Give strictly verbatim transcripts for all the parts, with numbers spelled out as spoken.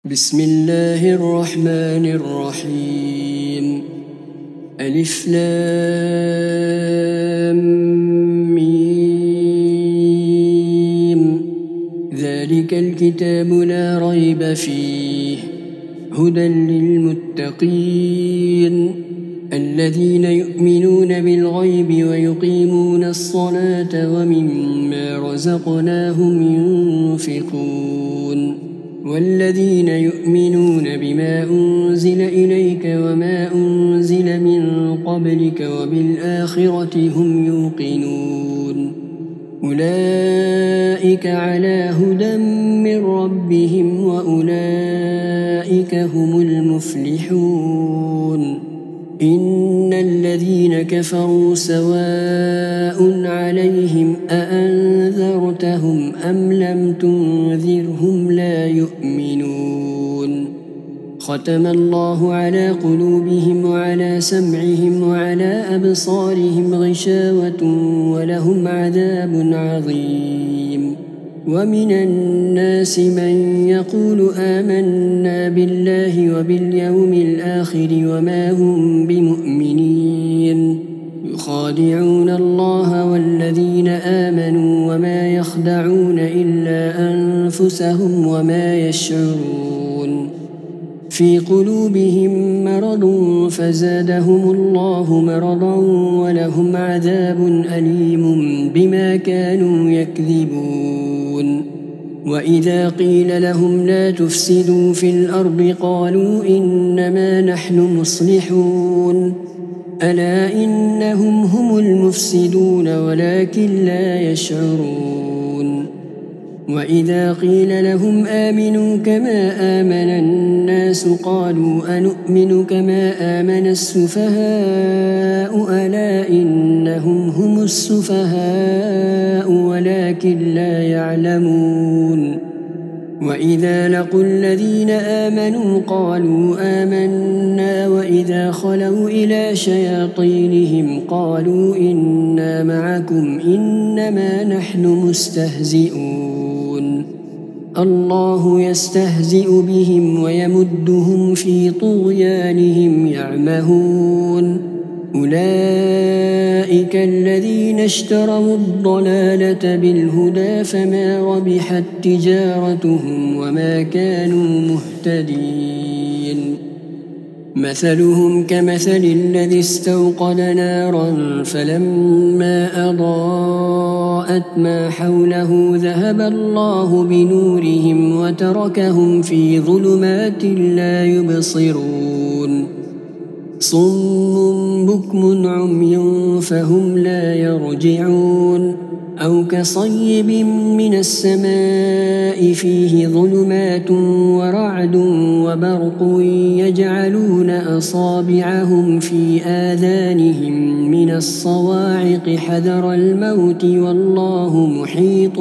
بسم الله الرحمن الرحيم. ألف لام ميم. ذلك الكتاب لا ريب فيه هدى للمتقين الذين يؤمنون بالغيب ويقيمون الصلاة ومما رزقناهم ينفقون والذين يؤمنون بما أنزل إليك وما أنزل من قبلك وبالآخرة هم يوقنون أولئك على هدى من ربهم وأولئك هم المفلحون. إن الذين كفروا سواء عليهم أأنذرتهم أم لم تنذرهم لا يؤمنون. ختم الله على قلوبهم وعلى سمعهم وعلى أبصارهم غشاوة ولهم عذاب عظيم. ومن الناس من يقول آمنا بالله وباليوم الآخر وما هم بمؤمنين يخادعون الله والذين آمنوا وما يخدعون إلا أنفسهم وما يشعرون. في قلوبهم مرض فزادهم الله مرضا ولهم عذاب أليم بما كانوا يكذبون. وإذا قيل لهم لا تفسدوا في الأرض قالوا إنما نحن مصلحون ألا إنهم هم المفسدون ولكن لا يشعرون. وإذا قيل لهم آمنوا كما آمن الناس قالوا أنؤمن كما آمن السفهاء ألا إنهم هم السفهاء ولكن لا يعلمون. وإذا لقوا الذين آمنوا قالوا آمنا وإذا خلوا إلى شياطينهم قالوا إنا معكم إنما نحن مستهزئون. الله يستهزئ بهم ويمدهم في طغيانهم يعمهون. أولئك الذين اشتروا الضلالة بالهدى فما ربحت تجارتهم وما كانوا مهتدين. مثلهم كمثل الذي استوقد نارا فلما أضاءت ما حوله ذهب الله بنورهم وتركهم في ظلمات لا يبصرون. صم بكم عمي فهم لا يرجعون. أو كصيب من السماء فيه ظلمات ورعد وبرق يجعلون أصابعهم في آذانهم من الصواعق حذر الموت والله محيط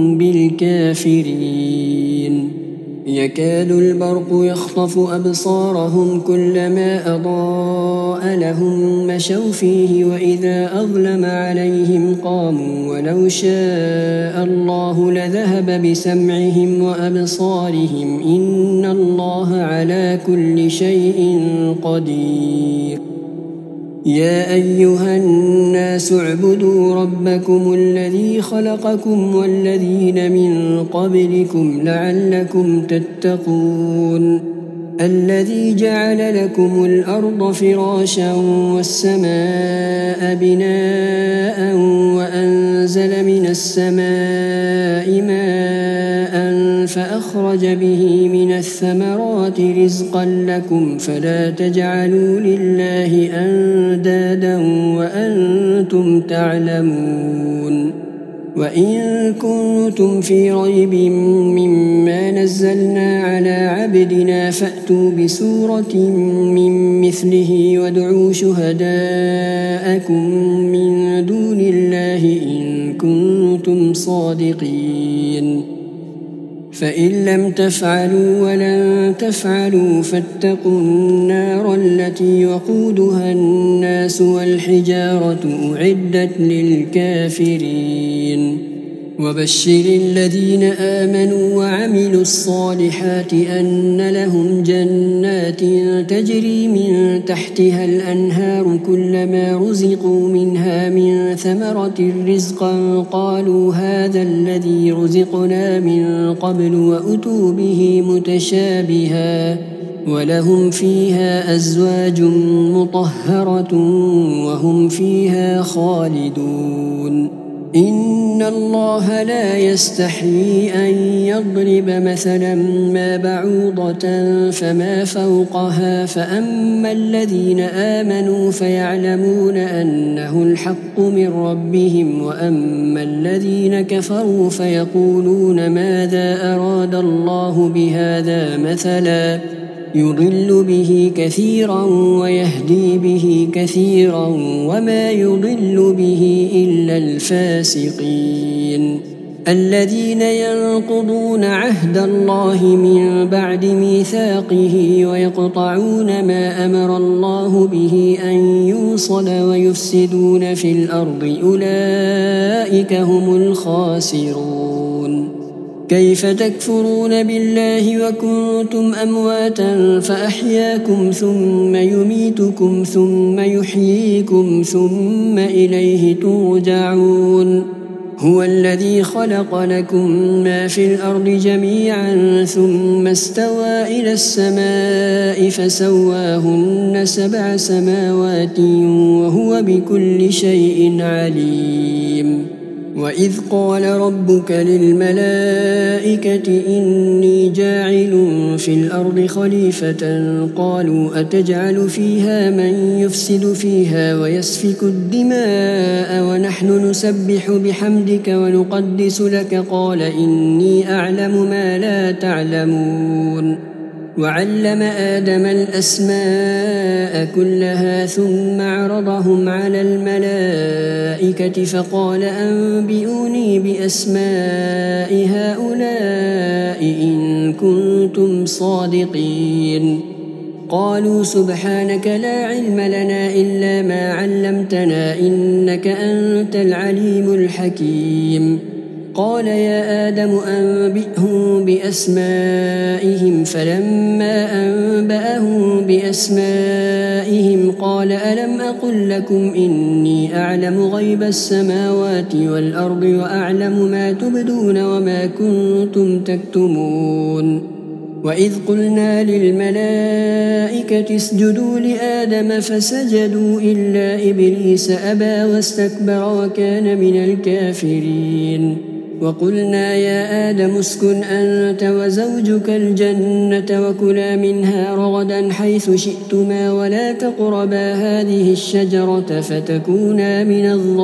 بالكافرين. يكاد البرق يخطف أبصارهم كلما أضاء لهم مشوا فيه وإذا أظلم عليهم قاموا ولو شاء الله لذهب بسمعهم وأبصارهم إن الله على كل شيء قدير. يا أيها الناس اعبدوا ربكم الذي خلقكم والذين من قبلكم لعلكم تتقون. الذي جعل لكم الأرض فراشا والسماء بناء وأنزل من السماء ماء فأخرج به من الثمرات رزقا لكم فلا تجعلوا لله أندادا وأنتم تعلمون. وإن كنتم في ريب مما نزلنا على عبدنا فأتوا بسورة من مثله وادعوا شهداءكم من دون الله إن كنتم صادقين. فإن لم تفعلوا ولن تفعلوا فاتقوا النار التي وقودها الناس والحجارة أعدت للكافرين. وبشر الذين آمنوا وعملوا الصالحات أن لهم جنات تجري من تحتها الأنهار كلما رزقوا منها من ثمرة رزقا قالوا هذا الذي رزقنا من قبل وأتوا به متشابها ولهم فيها أزواج مطهرة وهم فيها خالدون إن الله لا يستحيي أن يضرب مثلا ما بعوضة فما فوقها فأما الذين آمنوا فيعلمون أنه الحق من ربهم وأما الذين كفروا فيقولون ماذا أراد الله بهذا مثلا يضل به كثيرا ويهدي به كثيرا وما يضل به إلا الفاسقين الذين ينقضون عهد الله من بعد ميثاقه ويقطعون ما أمر الله به أن يوصل ويفسدون في الأرض أولئك هم الخاسرون كيف تكفرون بالله وكنتم أمواتا فأحياكم ثم يميتكم ثم يحييكم ثم إليه ترجعون هو الذي خلق لكم ما في الأرض جميعا ثم استوى إلى السماء فسواهن سبع سماوات وهو بكل شيء عليم وإذ قال ربك للملائكة إني جاعل في الأرض خليفة قالوا أتجعل فيها من يفسد فيها ويسفك الدماء ونحن نسبح بحمدك ونقدس لك قال إني أعلم ما لا تعلمون وعلم آدم الأسماء كلها ثم عرضهم على الملائكة فقال أنبئوني بأسماء هؤلاء إن كنتم صادقين قالوا سبحانك لا علم لنا إلا ما علمتنا إنك أنت العليم الحكيم قال يا آدم أنبئهم بأسمائهم فلما أنبأهم بأسمائهم قال ألم أقل لكم إني أعلم غيب السماوات والأرض وأعلم ما تبدون وما كنتم تكتمون وإذ قلنا للملائكة اسجدوا لآدم فسجدوا إلا إبليس أبى واستكبر وكان من الكافرين وقلنا يا آدم اسكن أنت وزوجك الجنة وكلا منها رغدا حيث شئتما ولا تقربا هذه الشجرة فتكونا من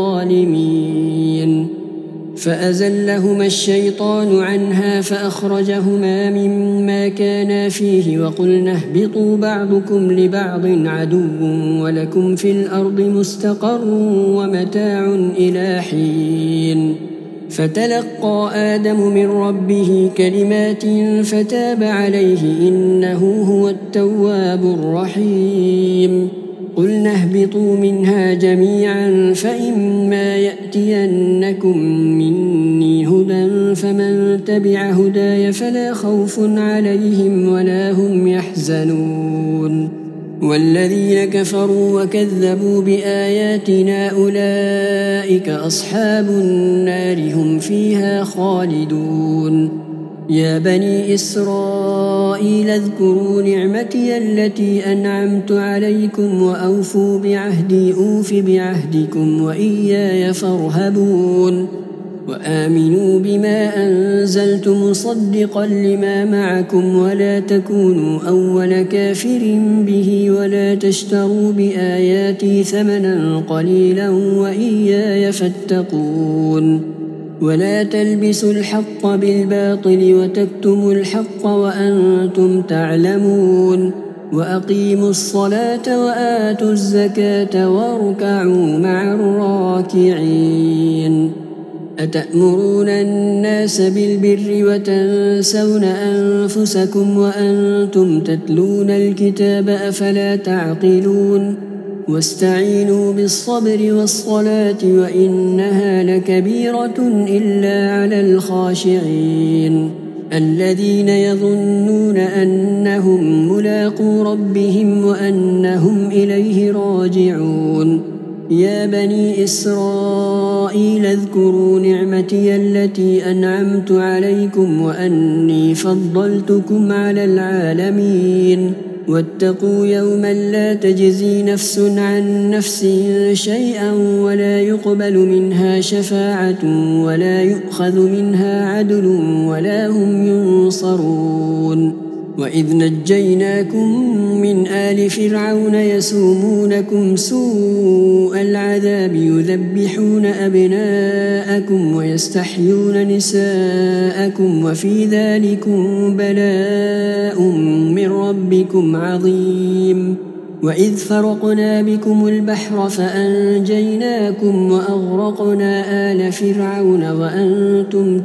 الظالمين فأزلهما الشيطان عنها فأخرجهما مما كانا فيه وقلنا اهبطوا بعضكم لبعض عدو ولكم في الأرض مستقر ومتاع إلى حين فتلقى آدم من ربه كلمات فتاب عليه إنه هو التواب الرحيم قلنا اهبطوا منها جميعا فإما يأتينكم مني هدى فمن تبع هداي فلا خوف عليهم ولا هم يحزنون والذين كفروا وكذبوا بآياتنا أولئك أصحاب النار هم فيها خالدون يا بني إسرائيل اذكروا نعمتي التي أنعمت عليكم وأوفوا بعهدي أوف بعهدكم وإياي فارهبون وآمنوا بما أنزلت مصدقا لما معكم ولا تكونوا أول كافر به ولا تشتروا بآياتي ثمنا قليلا وإياي فاتقون ولا تلبسوا الحق بالباطل وتكتموا الحق وأنتم تعلمون وأقيموا الصلاة وآتوا الزكاة واركعوا مع الراكعين أتأمرون الناس بالبر وتنسون أنفسكم وأنتم تتلون الكتاب أفلا تعقلون واستعينوا بالصبر والصلاة وإنها لكبيرة إلا على الخاشعين الذين يظنون أنهم ملاقو ربهم وأنهم إليه راجعون يا بني إسرائيل اذكروا نعمتي التي أنعمت عليكم وأني فضلتكم على العالمين واتقوا يوما لا تجزي نفس عن نفس شيئا ولا يقبل منها شفاعة ولا يؤخذ منها عدل ولا هم ينصرون وإذ نجيناكم من آل فرعون يسومونكم سوء العذاب يذبحون أبناءكم ويستحيون نساءكم وفي ذلكم بلاء من ربكم عظيم وإذ فرقنا بكم البحر فأنجيناكم وأغرقنا آل فرعون وأنتم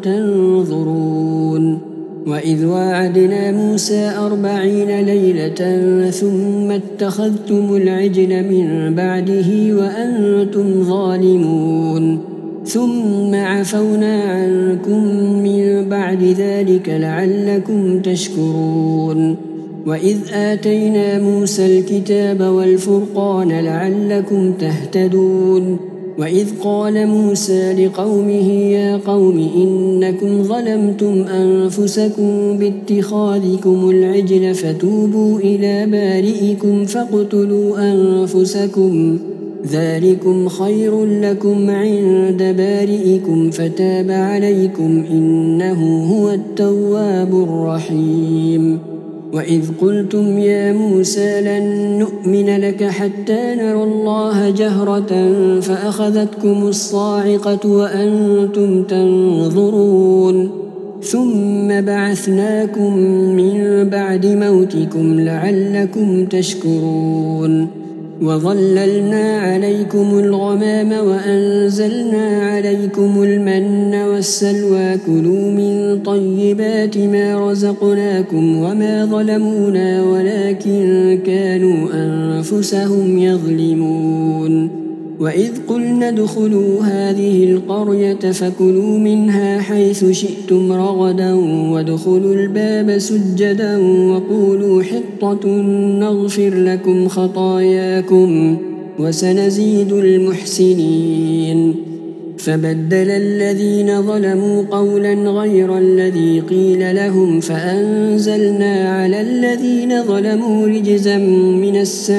تنظرون وإذ واعدنا موسى أربعين ليلة ثم اتخذتم العجل من بعده وأنتم ظالمون ثم عفونا عنكم من بعد ذلك لعلكم تشكرون وإذ آتينا موسى الكتاب والفرقان لعلكم تهتدون وإذ قال موسى لقومه يا قوم إنكم ظلمتم أنفسكم باتخاذكم العجل فتوبوا إلى بارئكم فاقتلوا أنفسكم ذلكم خير لكم عند بارئكم فتاب عليكم إنه هو التواب الرحيم وإذ قلتم يا موسى لن نؤمن لك حتى نرى الله جهرة فأخذتكم الصاعقة وأنتم تنظرون ثم بعثناكم من بعد موتكم لعلكم تشكرون وظللنا عليكم الغمام وأنزلنا عليكم المن والسلوى كلوا من طيبات ما رزقناكم وما ظلمونا ولكن كانوا أنفسهم يظلمون وإذ قلنا ادخلوا هذه القرية فكلوا منها حيث شئتم رغدا وادخلوا الباب سجدا وقولوا حطة نغفر لكم خطاياكم وسنزيد المحسنين فبدل الذين ظلموا قولا غير الذي قيل لهم فأنزلنا على الذين ظلموا رجزا من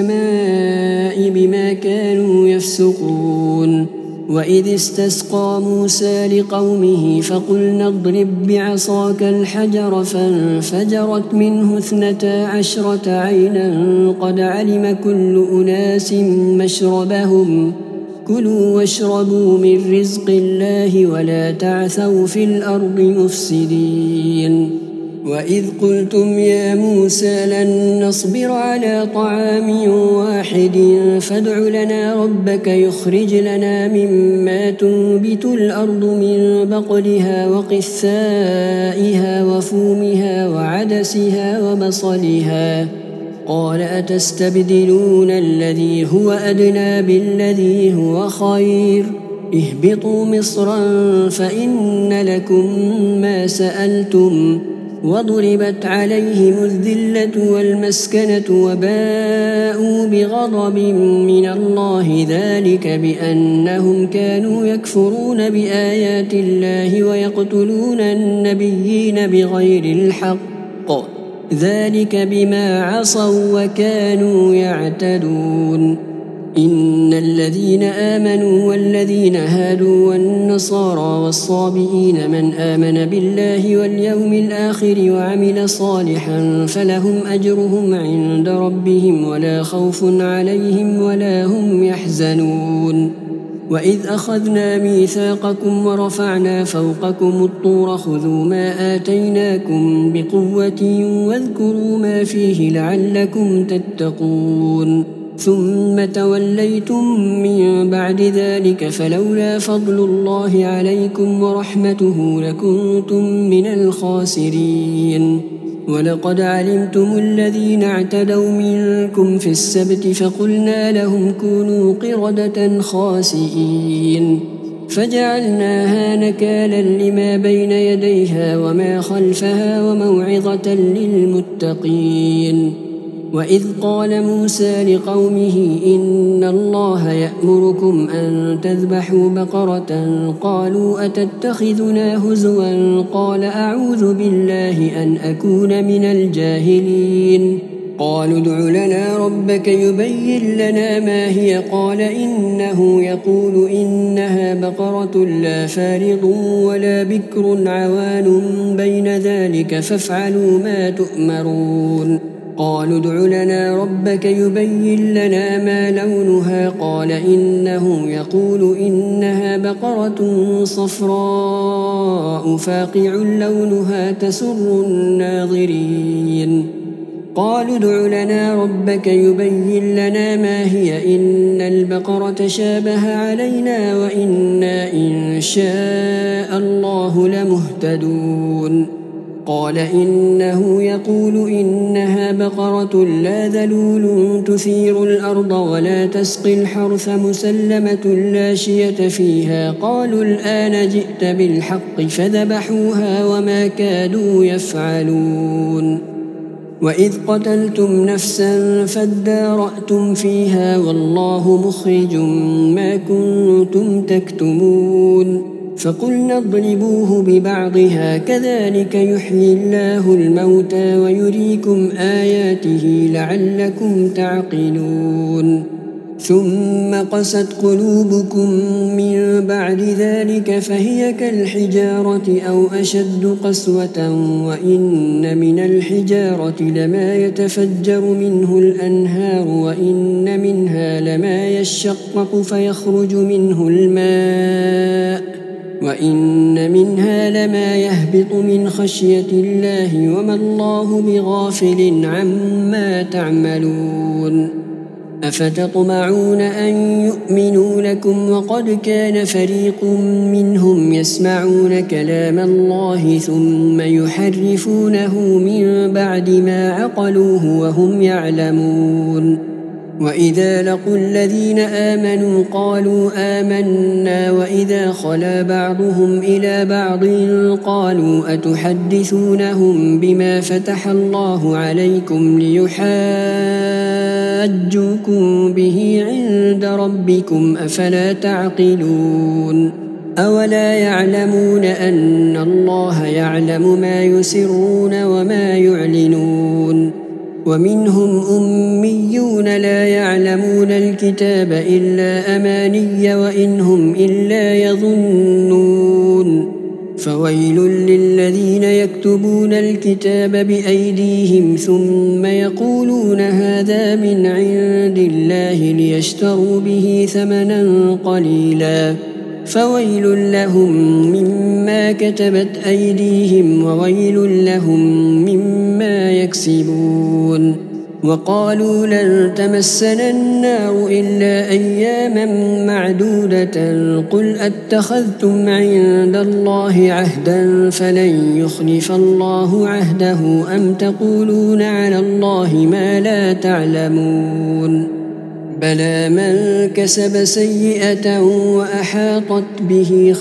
السماء بما كانوا يفسقون وإذ استسقى موسى لقومه فقلنا اضرب بعصاك الحجر فانفجرت منه اثنتا عشرة عينا قد علم كل أناس مشربهم كلوا واشربوا من رزق الله ولا تعثوا في الأرض مفسدين وإذ قلتم يا موسى لن نصبر على طعام واحد فادع لنا ربك يخرج لنا مما تنبت الأرض من بقلها وقثائها وفومها وعدسها وبصلها قال أتستبدلون الذي هو أدنى بالذي هو خير اهبطوا مصرا فإن لكم ما سألتم وضربت عليهم الذلة والمسكنة وباءوا بغضب من الله ذلك بأنهم كانوا يكفرون بآيات الله ويقتلون النبيين بغير الحق ذلك بما عصوا وكانوا يعتدون إن الذين آمنوا والذين هادوا والنصارى والصابئين من آمن بالله واليوم الآخر وعمل صالحا فلهم أجرهم عند ربهم ولا خوف عليهم ولا هم يحزنون وإذ أخذنا ميثاقكم ورفعنا فوقكم الطور خذوا ما آتيناكم بقوة واذكروا ما فيه لعلكم تتقون ثم توليتم من بعد ذلك فلولا فضل الله عليكم ورحمته لكنتم من الخاسرين ولقد علمتم الذين اعتدوا منكم في السبت فقلنا لهم كونوا قردة خاسئين فجعلناها نكالا لما بين يديها وما خلفها وموعظة للمتقين. وإذ قال موسى لقومه إن الله يأمركم أن تذبحوا بقرة قالوا أتتخذنا هزوا قال أعوذ بالله أن أكون من الجاهلين. قالوا ادع لنا ربك يبين لنا ما هي قال إنه يقول إنها بقرة لا فارض ولا بكر عوان بين ذلك فافعلوا ما تؤمرون. قالوا ادع لنا ربك يبين لنا ما لونها قال إنه يقول إنها بقرة صفراء فاقع لونها تسر الناظرين. قالوا ادع لنا ربك يبين لنا ما هي إن البقرة شابه علينا وإنا إن شاء الله لمهتدون. قال إنه يقول إنها بقرة لا ذلول تثير الأرض ولا تسقي الحرث مسلمة لا شية فيها. قالوا الآن جئت بالحق فذبحوها وما كادوا يفعلون. وإذ قتلتم نفسا فادارأتم فيها والله مخرج ما كنتم تكتمون. فقلنا اضربوه ببعضها كذلك يحيي الله الموتى ويريكم آياته لعلكم تعقلون. ثم قست قلوبكم من بعد ذلك فهي كالحجارة أو أشد قسوة وإن من الحجارة لما يتفجر منه الأنهار وإن منها لما يشقق فيخرج منه الماء وإن منها لما يهبط من خشية الله وما الله بغافل عما تعملون. أفتطمعون أن يؤمنوا لكم وقد كان فريق منهم يسمعون كلام الله ثم يحرفونه من بعد ما عقلوه وهم يعلمون. وإذا لقوا الذين آمنوا قالوا آمنا وإذا خلا بعضهم إلى بعض قالوا أتحدثونهم بما فتح الله عليكم ليحاجوكم به عند ربكم أفلا تعقلون. أولا يعلمون أن الله يعلم ما يسرون وما يعلنون. ومنهم أميون لا يعلمون الكتاب إلا أماني وإنهم إلا يظنون. فويل للذين يكتبون الكتاب بأيديهم ثم يقولون هذا من عند الله ليشتروا به ثمنا قليلا فويل لهم مما كتبت أيديهم وويل لهم مما يكسبون. وقالوا لن تمسنا النار إلا أياما معدودة قل أتخذتم عند الله عهدا فلن يخلف الله عهده أم تقولون على الله ما لا تعلمون. بلى من كسب سيئة وأحاطت به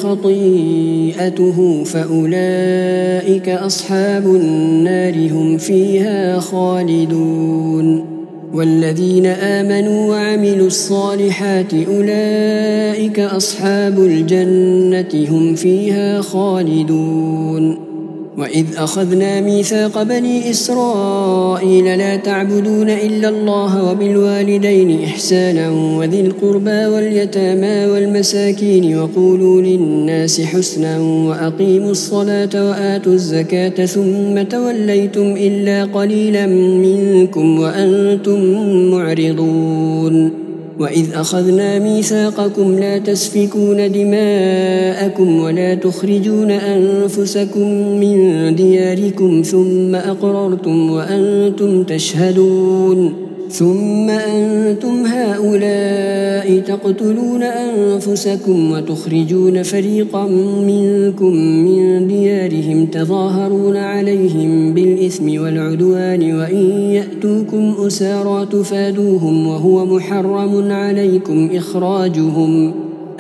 خطيئته فأولئك أصحاب النار هم فيها خالدون. والذين آمنوا وعملوا الصالحات أولئك أصحاب الجنة هم فيها خالدون. وإذ أخذنا ميثاق بني إسرائيل لا تعبدون إلا الله وبالوالدين إحسانا وذي القربى واليتامى والمساكين وقولوا للناس حسنا وأقيموا الصلاة وآتوا الزكاة ثم توليتم إلا قليلا منكم وأنتم معرضون. وإذ أخذنا ميثاقكم لا تسفكون دماءكم ولا تخرجون أنفسكم من دياركم ثم أقررتم وأنتم تشهدون ثم أنتم هؤلاء تقتلون أنفسكم وتخرجون فريقا منكم من ديارهم تظاهرون عليهم بالإثم والعدوان وإن يأتوكم أسارى تفادوهم وهو محرم عليكم إخراجهم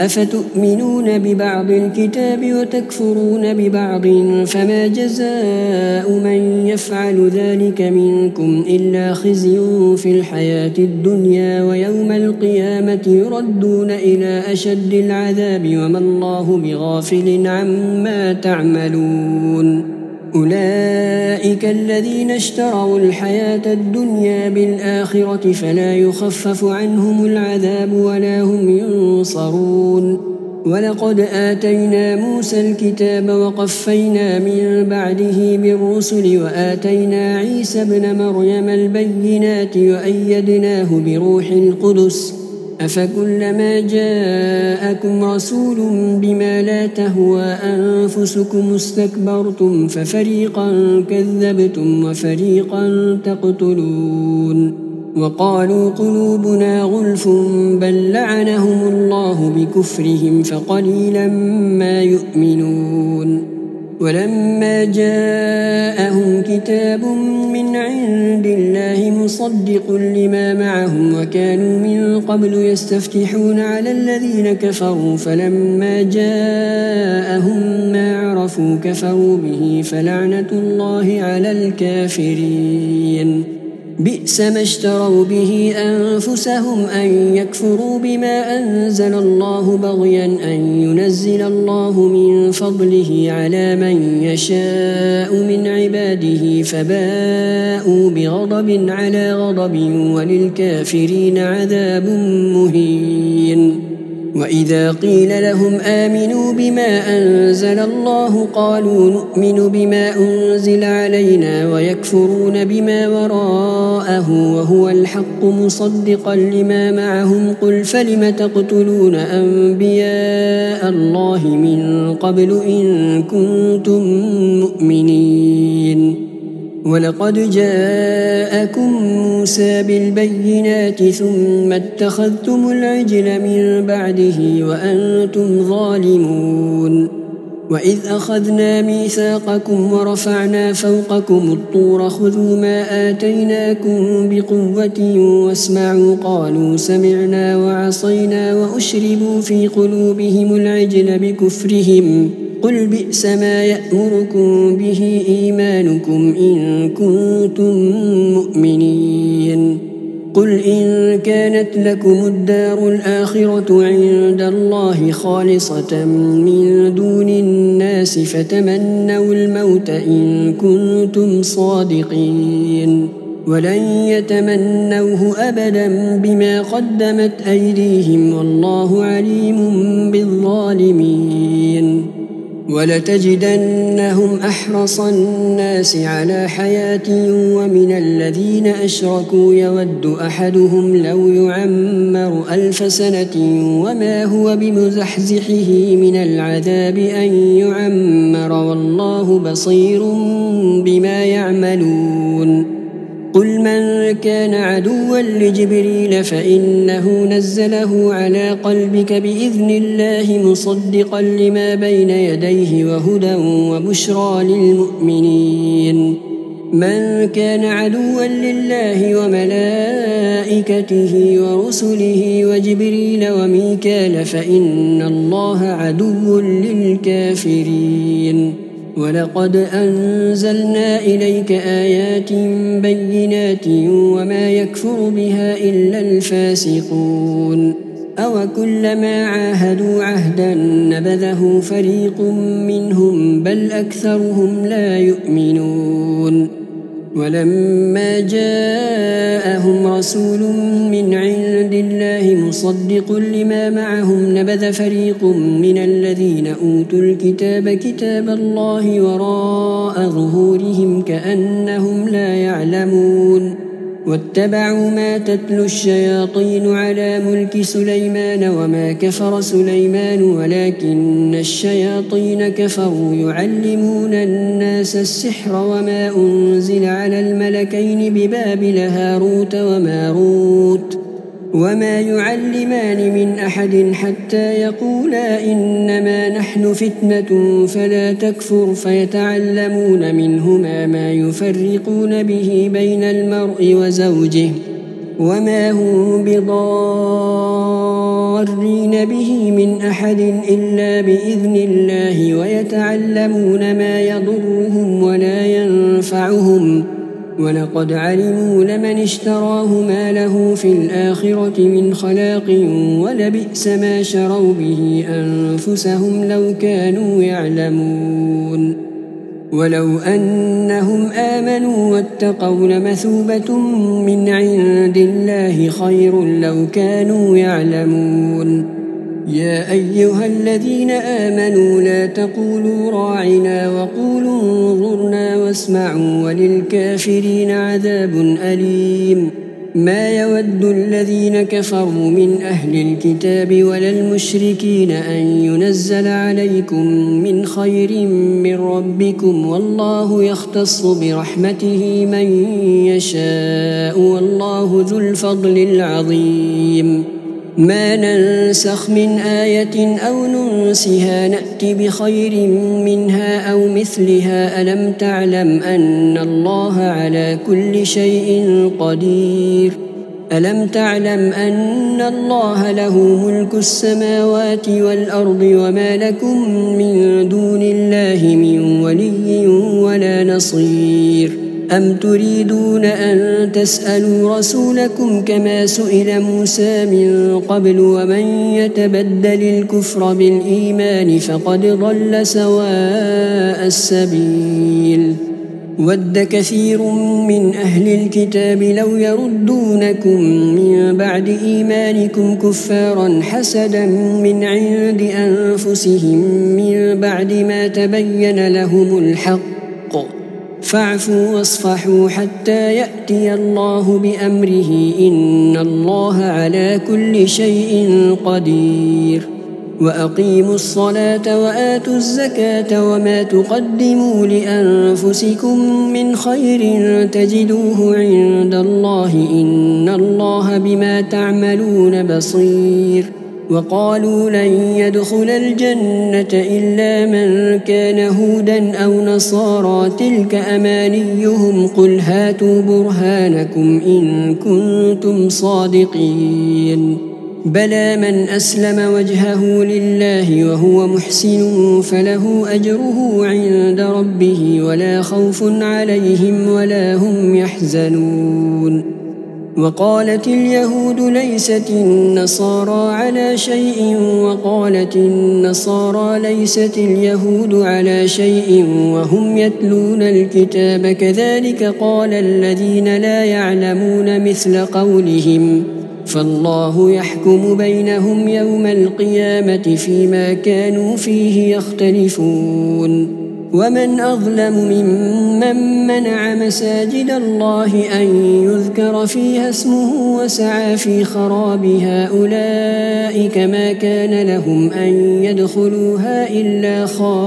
أفتؤمنون ببعض الكتاب وتكفرون ببعض فما جزاء من يفعل ذلك منكم إلا خزي في الحياة الدنيا ويوم القيامة يردون إلى أشد العذاب وما الله بغافل عما تعملون أولئك الذين اشتروا الحياة الدنيا بالآخرة فلا يخفف عنهم العذاب ولا هم ينصرون ولقد آتينا موسى الكتاب وقفينا من بعده بالرسل وآتينا عيسى ابن مريم البينات وأيدناه بروح القدس أفكلما جاءكم رسول بما لا تهوى أنفسكم استكبرتم ففريقا كذبتم وفريقا تقتلون وقالوا قلوبنا غلف بل لعنهم الله بكفرهم فقليلا ما يؤمنون ولما جاءهم كتاب من عند الله مصدق لما معهم وكانوا من قبل يستفتحون على الذين كفروا فلما جاءهم ما عرفوا كفروا به فلعنة الله على الكافرين بئس ما اشتروا به أنفسهم أن يكفروا بما أنزل الله بغيا أن ينزل الله من فضله على من يشاء من عباده فباءوا بغضب على غضب وللكافرين عذاب مهين وإذا قيل لهم آمنوا بما أنزل الله قالوا نؤمن بما أنزل علينا ويكفرون بما وراءه وهو الحق مصدقا لما معهم قل فلم تقتلون أنبياء الله من قبل إن كنتم مؤمنين ولقد جاءكم موسى بالبينات ثم اتخذتم العجل من بعده وأنتم ظالمون وإذ أخذنا ميثاقكم ورفعنا فوقكم الطور خذوا ما آتيناكم بقوة واسمعوا قالوا سمعنا وعصينا وأشربوا في قلوبهم العجل بكفرهم قل بئس ما يأمركم به إيمانكم إن كنتم مؤمنين قل إن كانت لكم الدار الآخرة عند الله خالصة من دون الناس فتمنوا الموت إن كنتم صادقين ولن يتمنوه أبدا بما قدمت أيديهم والله عليم بالظالمين ولتجدنهم أحرص الناس على حياة ومن الذين أشركوا يود أحدهم لو يعمر ألف سنة وما هو بمزحزحه من العذاب أن يعمر والله بصير بما يعملون قل من كان عدوا لجبريل فإنه نزله على قلبك بإذن الله مصدقا لما بين يديه وهدى وبشرى للمؤمنين من كان عدوا لله وملائكته ورسله وجبريل وميكال فإن الله عدو للكافرين ولقد أنزلنا إليك آيات بينات وما يكفر بها إلا الفاسقون أوكلما عاهدوا عهدا نبذه فريق منهم بل أكثرهم لا يؤمنون ولما جاءهم رسول من عند الله مصدق لما معهم نبذ فريق من الذين أوتوا الكتاب كتاب الله وراء ظهورهم كأنهم لا يعلمون واتبعوا ما تتلو الشياطين على ملك سليمان وما كفر سليمان ولكن الشياطين كفروا يعلمون الناس السحر وما أنزل على الملكين ببابل هاروت وماروت وما يعلمان من أحد حتى يقولا إنما نحن فتنة فلا تكفر فيتعلمون منهما ما يفرقون به بين المرء وزوجه وما هم بضارين به من أحد إلا بإذن الله ويتعلمون ما يضرهم ولا ينفعهم ولقد علموا لمن اشتراه ما له في الآخرة من خلاق ولبئس ما شروا به أنفسهم لو كانوا يعلمون ولو أنهم آمنوا واتقوا لمثوبة من عند الله خير لو كانوا يعلمون يا أيها الذين آمنوا لا تقولوا راعنا وقولوا انظرنا واسمعوا وللكافرين عذاب أليم ما يود الذين كفروا من أهل الكتاب ولا المشركين أن ينزل عليكم من خير من ربكم والله يختص برحمته من يشاء والله ذو الفضل العظيم ما ننسخ من آية أو ننسها نأت بخير منها أو مثلها ألم تعلم أن الله على كل شيء قدير ألم تعلم أن الله له ملك السماوات والأرض وما لكم من دون الله من ولي ولا نصير أم تريدون أن تسألوا رسولكم كما سئل موسى من قبل ومن يتبدل الكفر بالإيمان فقد ضل سواء السبيل ود كثير من أهل الكتاب لو يردونكم من بعد إيمانكم كفارا حسدا من عند أنفسهم من بعد ما تبين لهم الحق فاعفوا واصفحوا حتى يأتي الله بأمره إن الله على كل شيء قدير وأقيموا الصلاة وآتوا الزكاة وما تقدموا لأنفسكم من خير تجدوه عند الله إن الله بما تعملون بصير وقالوا لن يدخل الجنة إلا من كان هودا أو نصارى تلك أمانيهم قل هاتوا برهانكم إن كنتم صادقين بلى من أسلم وجهه لله وهو محسن فله أجره عند ربه ولا خوف عليهم ولا هم يحزنون وقالت اليهود ليست النصارى على شيء وقالت النصارى ليست اليهود على شيء وهم يتلون الكتاب كذلك قال الذين لا يعلمون مثل قولهم فالله يحكم بينهم يوم القيامة فيما كانوا فيه يختلفون ومن أظلم ممن منع مساجد الله أن يذكر فيها اسمه وسعى في خرابها أولئك ما كان لهم أن يدخلوها إلا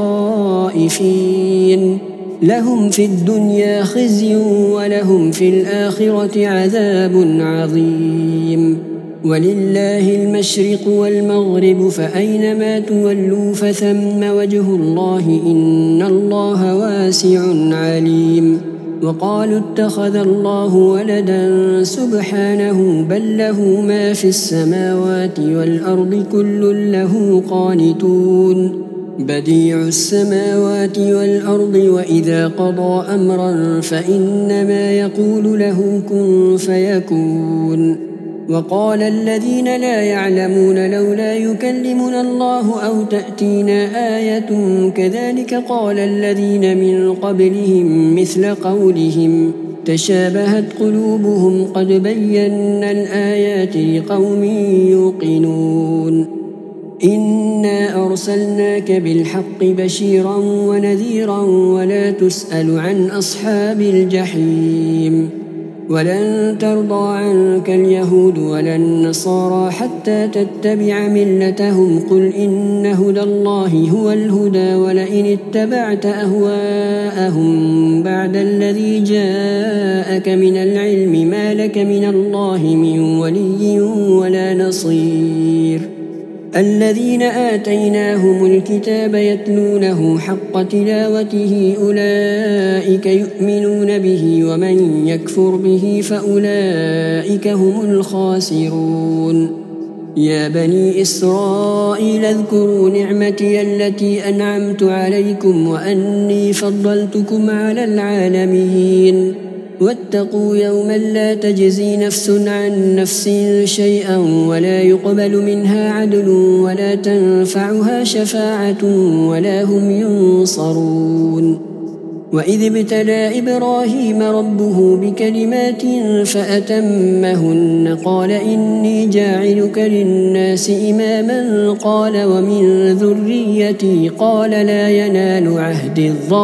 خائفين لهم في الدنيا خزي ولهم في الآخرة عذاب عظيم ولله المشرق والمغرب فأينما تولوا فثم وجه الله إن الله واسع عليم وقالوا اتخذ الله ولدا سبحانه بل له ما في السماوات والأرض كل له قانتون بديع السماوات والأرض وإذا قضى أمرا فإنما يقول له كن فيكون وقال الذين لا يعلمون لولا يكلمنا الله أو تأتينا آية كذلك قال الذين من قبلهم مثل قولهم تشابهت قلوبهم قد بينا الآيات لقوم يوقنون إنا أرسلناك بالحق بشيرا ونذيرا ولا تسأل عن أصحاب الجحيم ولن ترضى عنك اليهود ولا النصارى حتى تتبع ملتهم قل إن هدى الله هو الهدى ولئن اتبعت أهواءهم بعد الذي جاءك من العلم ما لك من الله من ولي ولا نصير الذين آتيناهم الكتاب يتلونه حق تلاوته أولئك يؤمنون به ومن يكفر به فأولئك هم الخاسرون يا بني إسرائيل اذكروا نعمتي التي أنعمت عليكم وأني فضلتكم على العالمين واتقوا يوما لا تجزي نفس عن نفس شيئا ولا يقبل منها عدل ولا تنفعها شفاعة ولا هم ينصرون وإذ ابتلى إبراهيم ربه بكلمات فأتمهن قال إني جاعلك للناس إماما قال ومن ذريتي قال لا ينال عهد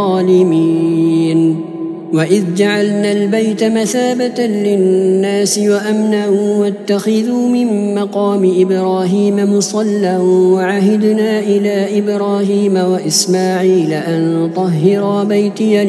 الظالمين وإذ جعلنا البيت مثابة للناس وأمنا واتخذوا من مقام إبراهيم مصلى وعهدنا إلى إبراهيم وإسماعيل أن طهرا بيتي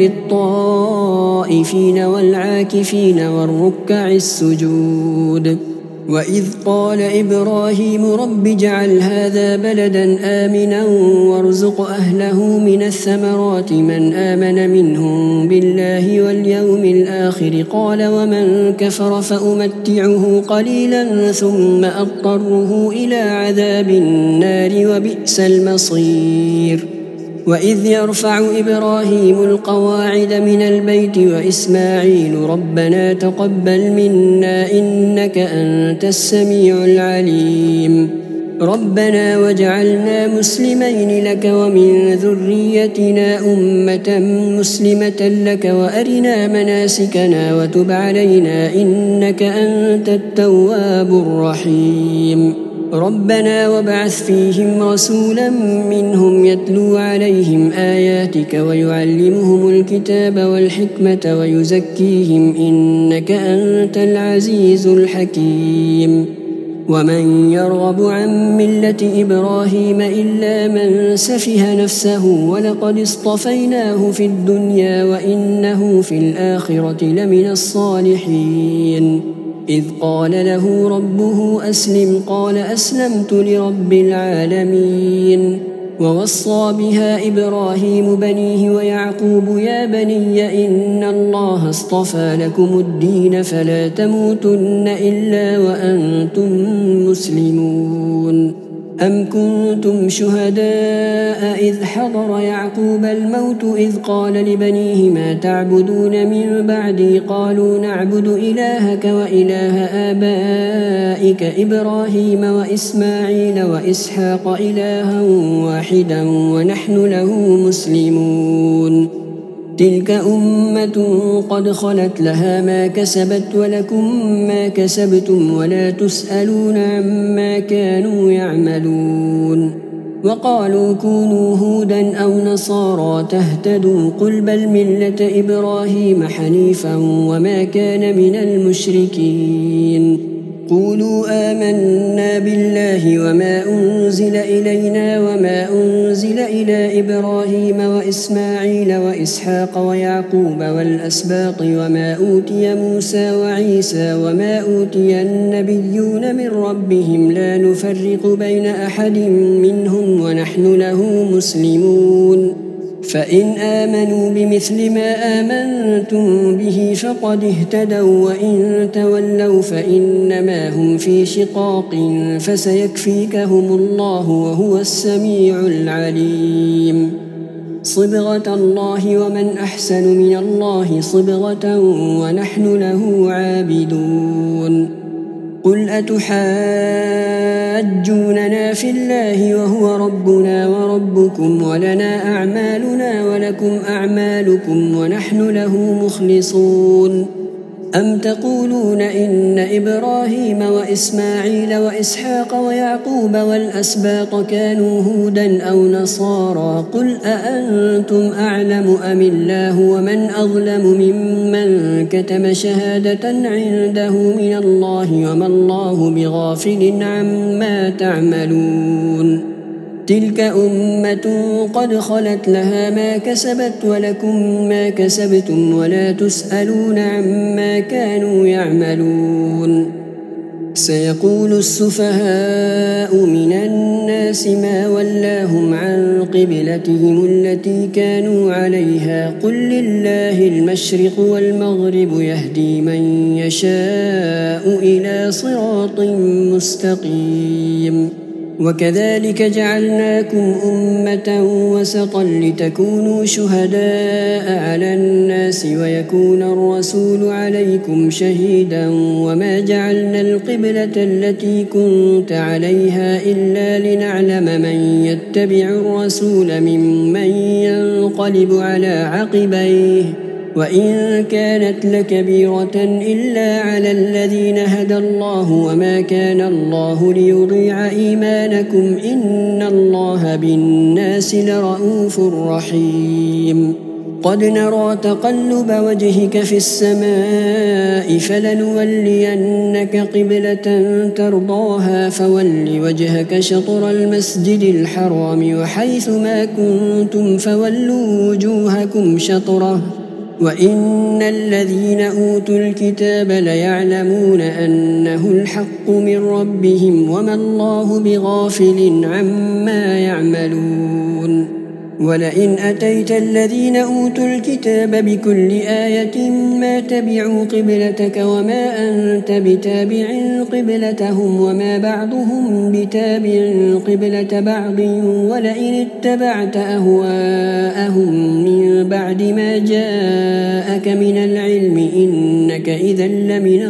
للطائفين والعاكفين والركع السجود وإذ قال إبراهيم رب اجعل هذا بلدا آمنا وارزق أهله من الثمرات من آمن منهم بالله واليوم الآخر قال ومن كفر فأمتعه قليلا ثم أضطره إلى عذاب النار وبئس المصير وإذ يرفع إبراهيم القواعد من البيت وإسماعيل ربنا تقبل منا إنك أنت السميع العليم ربنا واجعلنا مسلمين لك ومن ذريتنا أمة مسلمة لك وأرنا مناسكنا وتب علينا إنك أنت التواب الرحيم ربنا وابعث فيهم رسولا منهم يتلو عليهم آياتك ويعلمهم الكتاب والحكمة ويزكيهم إنك أنت العزيز الحكيم ومن يرغب عن ملة إبراهيم إلا من سفه نفسه ولقد اصطفيناه في الدنيا وإنه في الآخرة لمن الصالحين إذ قال له ربه أسلم قال أسلمت لرب العالمين ووصى بها إبراهيم بنيه ويعقوب يا بني إن الله اصطفى لكم الدين فلا تموتن إلا وأنتم مسلمون أم كنتم شهداء إذ حضر يعقوب الموت إذ قال لبنيه ما تعبدون من بعدي قالوا نعبد إلهك وإله آبائك إبراهيم وإسماعيل وإسحاق إلها واحدا ونحن له مسلمون تلك أمة قد خلت لها ما كسبت ولكم ما كسبتم ولا تسألون عما كانوا يعملون وقالوا كونوا هودا أو نصارى تهتدوا قل بل ملة إبراهيم حنيفا وما كان من المشركين قولوا آمنا بالله وما أنزل إلينا وما أنزل إلى إبراهيم وإسماعيل وإسحاق ويعقوب والأسباط وما أوتي موسى وعيسى وما أوتي النبيون من ربهم لا نفرق بين أحد منهم ونحن له مسلمون فإن آمنوا بمثل ما آمنتم به فقد اهتدوا وإن تولوا فإنما هم في شقاق فسيكفيكهم الله وهو السميع العليم صبغة الله ومن أحسن من الله صبغة ونحن له عابدون قل أتحاجوننا في الله وهو ربنا وربكم ولنا أعمالنا ولكم أعمالكم ونحن له مخلصون أم تقولون إن إبراهيم وإسماعيل وإسحاق ويعقوب والأسباط كانوا هودا أو نصارى قل أأنتم أعلم أم الله ومن أظلم ممن كتم شهادة عنده من الله وما الله بغافل عما تعملون تلك أمة قد خلت لها ما كسبت ولكم ما كسبتم ولا تسألون عما كانوا يعملون سيقول السفهاء من الناس ما ولاهم عن قبلتهم التي كانوا عليها قل لله المشرق والمغرب يهدي من يشاء إلى صراط مستقيم وكذلك جعلناكم أمة وسطا لتكونوا شهداء على الناس ويكون الرسول عليكم شهيدا وما جعلنا القبلة التي كنت عليها إلا لنعلم من يتبع الرسول ممن ينقلب على عقبيه وإن كانت لكبيرة إلا على الذين هدى الله وما كان الله ليضيع إيمانكم إن الله بالناس لرءوف رحيم قد نرى تقلب وجهك في السماء فلنولينك قبلة ترضاها فول وجهك شطر المسجد الحرام وحيث ما كنتم فولوا وجوهكم شطره وإن الذين أوتوا الكتاب ليعلمون أنه الحق من ربهم وما الله بغافل عما يعملون ولئن أتيت الذين أوتوا الكتاب بكل آية ما تبعوا قبلتك وما أنت بتابع قبلتهم وما بعضهم بتابع قبلة بعض ولئن اتبعت أهواءهم من بعد ما جاءك من العلم إنك إذا لمن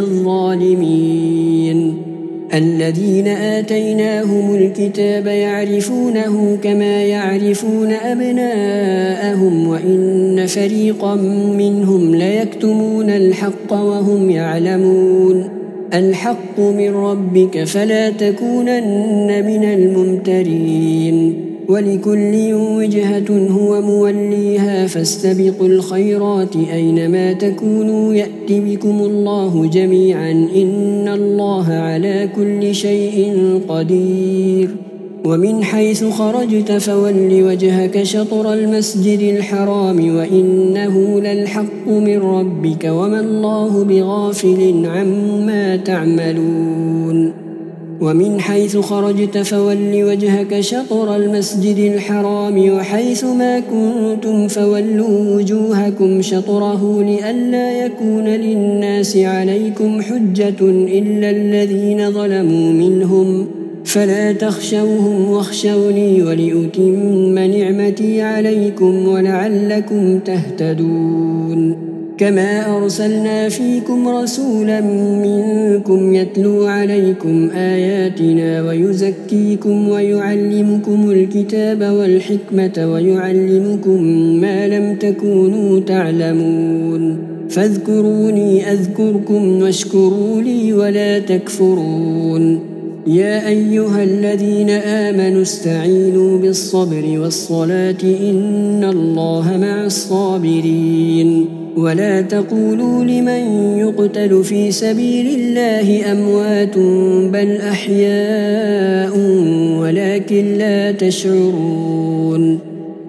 الظالمين الذين آتيناهم الكتاب يعرفونه كما يعرفون أبناءهم وإن فريقا منهم ليكتمون الحق وهم يعلمون الحق من ربك فلا تكونن من الممترين ولكل وجهة هو موليها فاستبقوا الخيرات أينما تكونوا يأت بكم الله جميعا إن الله على كل شيء قدير ومن حيث خرجت فول وجهك شطر المسجد الحرام وإنه للحق من ربك وما الله بغافل عما تعملون ومن حيث خرجت فول وجهك شطر المسجد الحرام وحيث ما كنتم فولوا وجوهكم شطره لئلا يكون للناس عليكم حجة إلا الذين ظلموا منهم فلا تخشوهم واخشوني ولأتم نعمتي عليكم ولعلكم تهتدون كما أرسلنا فيكم رسولا منكم يتلو عليكم آياتنا ويزكيكم ويعلمكم الكتاب والحكمة ويعلمكم ما لم تكونوا تعلمون فاذكروني أذكركم واشكروا لي ولا تكفرون يا أيها الذين آمنوا استعينوا بالصبر والصلاة إن الله مع الصابرين ولا تقولوا لمن يقتل في سبيل الله أموات بل أحياء ولكن لا تشعرون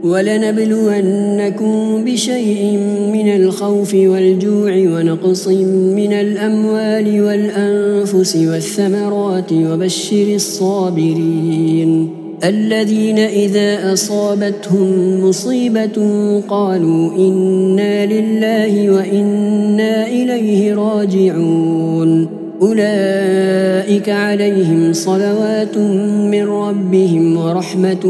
ولنبلونكم بشيء من الخوف والجوع ونقص من الأموال والأنفس والثمرات وبشر الصابرين الذين إذا أصابتهم مصيبة قالوا إنا لله وإنا إليه راجعون أولئك عليهم صلوات من ربهم ورحمة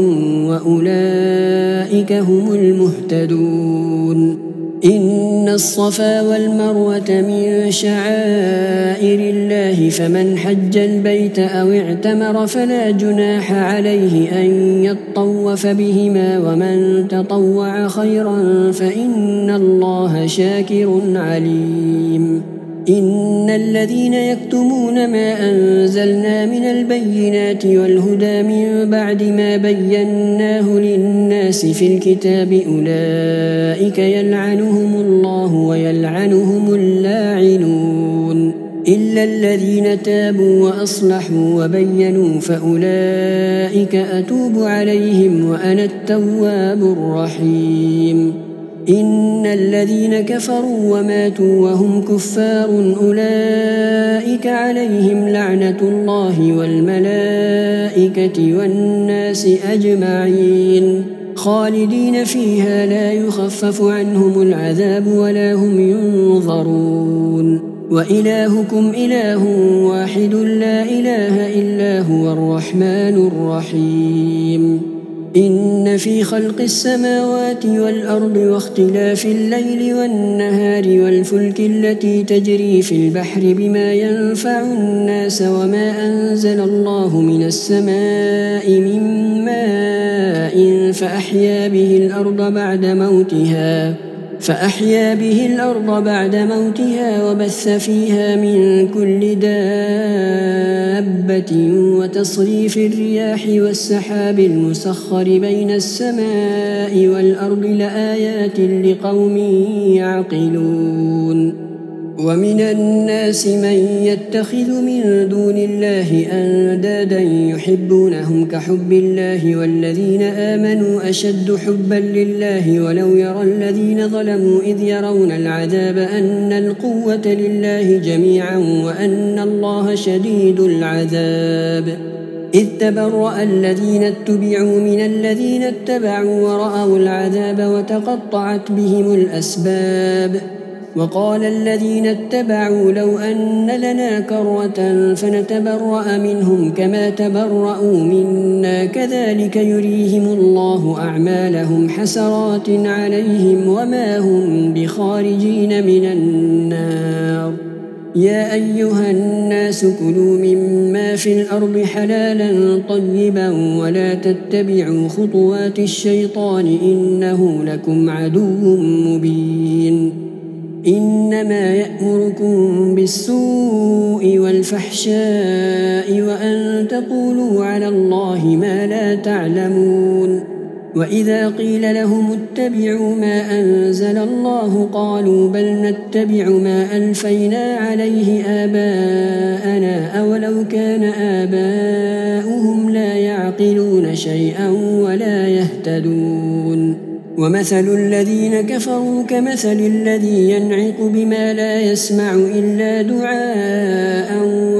وأولئك هم المهتدون إن الصفا والمروة من شعائر الله فمن حج البيت أو اعتمر فلا جناح عليه أن يطوف بهما ومن تطوع خيرا فإن الله شاكر عليم إن الذين يكتمون ما أنزلنا من البينات والهدى من بعد ما بيناه للناس في الكتاب أولئك يلعنهم الله ويلعنهم اللاعنون إلا الذين تابوا وأصلحوا وبينوا فأولئك أتوب عليهم وأنا التواب الرحيم إن الذين كفروا وماتوا وهم كفار أولئك عليهم لعنة الله والملائكة والناس أجمعين خالدين فيها لا يخفف عنهم العذاب ولا هم ينظرون وإلهكم إله واحد لا إله إلا هو الرحمن الرحيم إن في خلق السماوات والأرض واختلاف الليل والنهار والفلك التي تجري في البحر بما ينفع الناس وما أنزل الله من السماء من ماء فأحيا به الأرض بعد موتها فأحيا به الأرض بعد موتها وبث فيها من كل دابة وتصريف الرياح والسحاب المسخر بين السماء والأرض لآيات لقوم يعقلون ومن الناس من يتخذ من دون الله أندادا يحبونهم كحب الله والذين آمنوا أشد حبا لله ولو يرى الذين ظلموا إذ يرون العذاب أن القوة لله جميعا وأن الله شديد العذاب إذ تبرأ الذين اتبعوا من الذين اتبعوا ورأوا العذاب وتقطعت بهم الأسباب وقال الذين اتبعوا لو أن لنا كرة فنتبرأ منهم كما تبرأوا منا كذلك يريهم الله أعمالهم حسرات عليهم وما هم بخارجين من النار يا أيها الناس كلوا مما في الأرض حلالا طيبا ولا تتبعوا خطوات الشيطان إنه لكم عدو مبين إنما يأمركم بالسوء والفحشاء وأن تقولوا على الله ما لا تعلمون وإذا قيل لهم اتبعوا ما أنزل الله قالوا بل نتبع ما ألفينا عليه آباءنا أولو كان آباؤهم لا يعقلون شيئا ولا يهتدون ومثل الذين كفروا كمثل الذي ينعق بما لا يسمع إلا دعاء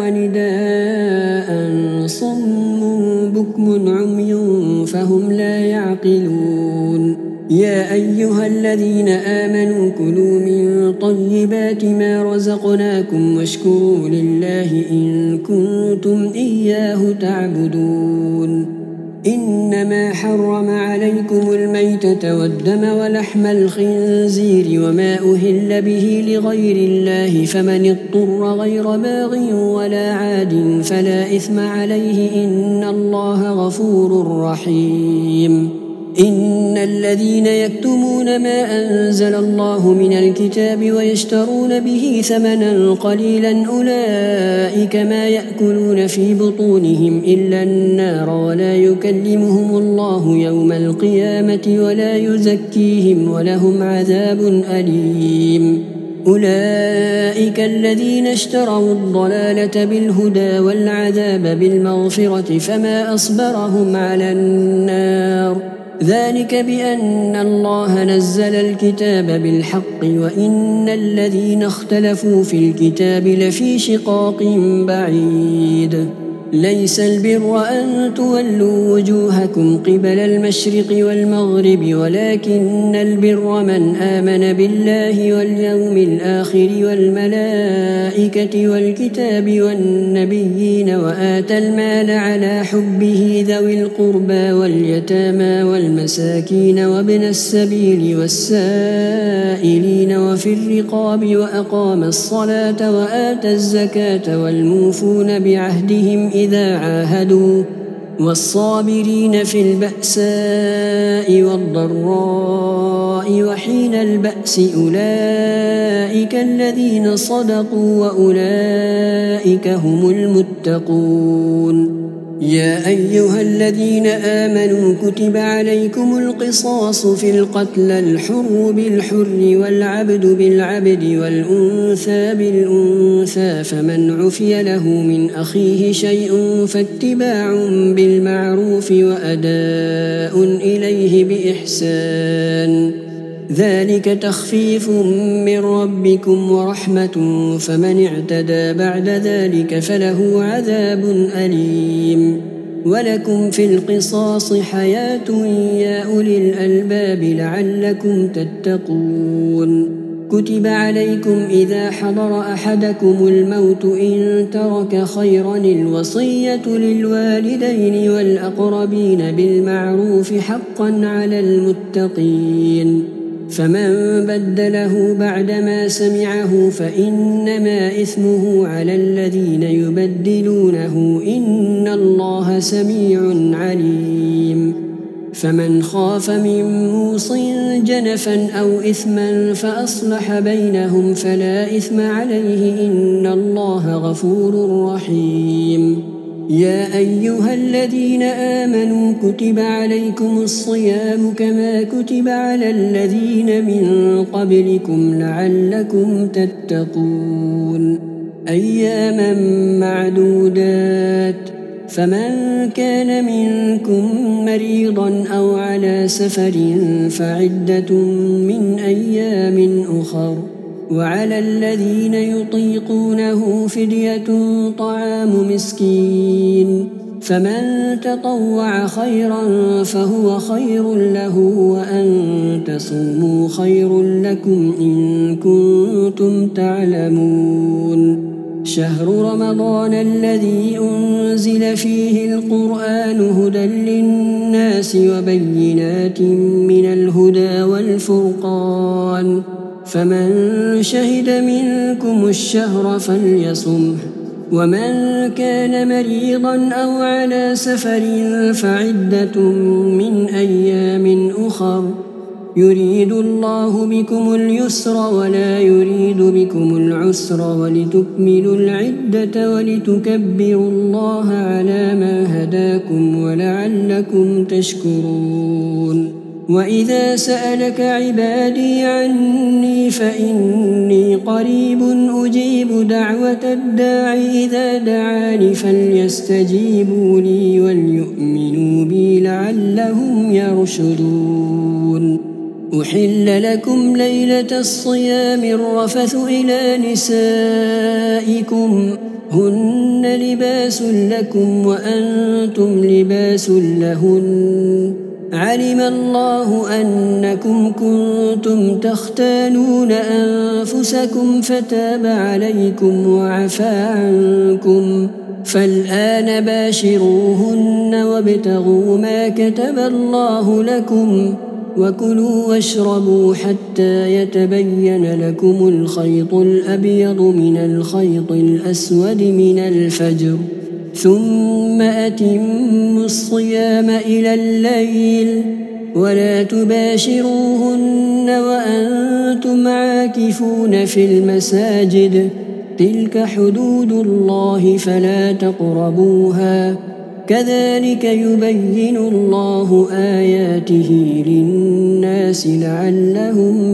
ونداء صم بكم عمي فهم لا يعقلون يا أيها الذين آمنوا كلوا من طيبات ما رزقناكم واشكروا لله إن كنتم إياه تعبدون إنما حرم عليكم الميتة والدم ولحم الخنزير وما أهل به لغير الله فمن اضطر غير باغ ولا عاد فلا إثم عليه إن الله غفور رحيم إن الذين يكتمون ما أنزل الله من الكتاب ويشترون به ثمنا قليلا أولئك ما يأكلون في بطونهم إلا النار ولا يكلمهم الله يوم القيامة ولا يزكيهم ولهم عذاب أليم أولئك الذين اشتروا الضلالة بالهدى والعذاب بالمغفرة فما أصبرهم على النار ذلك بأن الله نزل الكتاب بالحق وإن الذين اختلفوا في الكتاب لفي شقاق بعيد ليس البر أن تولوا وجوهكم قبل المشرق والمغرب ولكن البر من آمن بالله واليوم الآخر والملائكة والكتاب والنبيين وآتى المال على حبه ذوي القربى واليتامى والمساكين وابن السبيل والسائلين وفي الرقاب وأقام الصلاة وآتى الزكاة والموفون بعهدهم إذا عاهدوا والصابرين في البأساء والضراء وحين البأس أولئك الذين صدقوا وأولئك هم المتقون. يا أيها الذين آمنوا كتب عليكم القصاص في القتلى الحر بالحر والعبد بالعبد والأنثى بالأنثى فمن عفي له من أخيه شيء فاتباع بالمعروف وأداء إليه بإحسان ذلك تخفيف من ربكم ورحمة فمن اعتدى بعد ذلك فله عذاب أليم. ولكم في القصاص حياة يا أولي الألباب لعلكم تتقون. كتب عليكم إذا حضر أحدكم الموت إن ترك خيرا الوصية للوالدين والأقربين بالمعروف حقا على المتقين. فمن بدله بعدما سمعه فإنما إثمه على الذين يبدلونه إن الله سميع عليم. فمن خاف من موص جنفا أو إثما فأصلح بينهم فلا إثم عليه إن الله غفور رحيم. يا أيها الذين آمنوا كتب عليكم الصيام كما كتب على الذين من قبلكم لعلكم تتقون. أياما معدودات فمن كان منكم مريضا أو على سفر فعدة من أيام أخر وعلى الذين يطيقونه فدية طعام مسكين فمن تطوع خيرا فهو خير له وأن تصوموا خير لكم إن كنتم تعلمون. شهر رمضان الذي أنزل فيه القرآن هدى للناس وبينات من الهدى والفرقان فمن شهد منكم الشهر فليصمه ومن كان مريضا أو على سفر فعدة من أيام أخر يريد الله بكم اليسر ولا يريد بكم العسر ولتكملوا العدة ولتكبروا الله على ما هداكم ولعلكم تشكرون. وإذا سألك عبادي عني فإني قريب أجيب دعوة الداع إذا دعاني فليستجيبوا لي وليؤمنوا بي لعلهم يرشدون. أحل لكم ليلة الصيام الرفث إلى نسائكم هن لباس لكم وأنتم لباس لهن علم الله أنكم كنتم تختانون أنفسكم فتاب عليكم وعفى عنكم فالآن باشروهن وابتغوا ما كتب الله لكم وكلوا واشربوا حتى يتبين لكم الخيط الأبيض من الخيط الأسود من الفجر ثم أتموا الصيام إلى الليل ولا تباشروهن وأنتم عاكفون في المساجد تلك حدود الله فلا تقربوها كذلك يبين الله آياته للناس لعلهم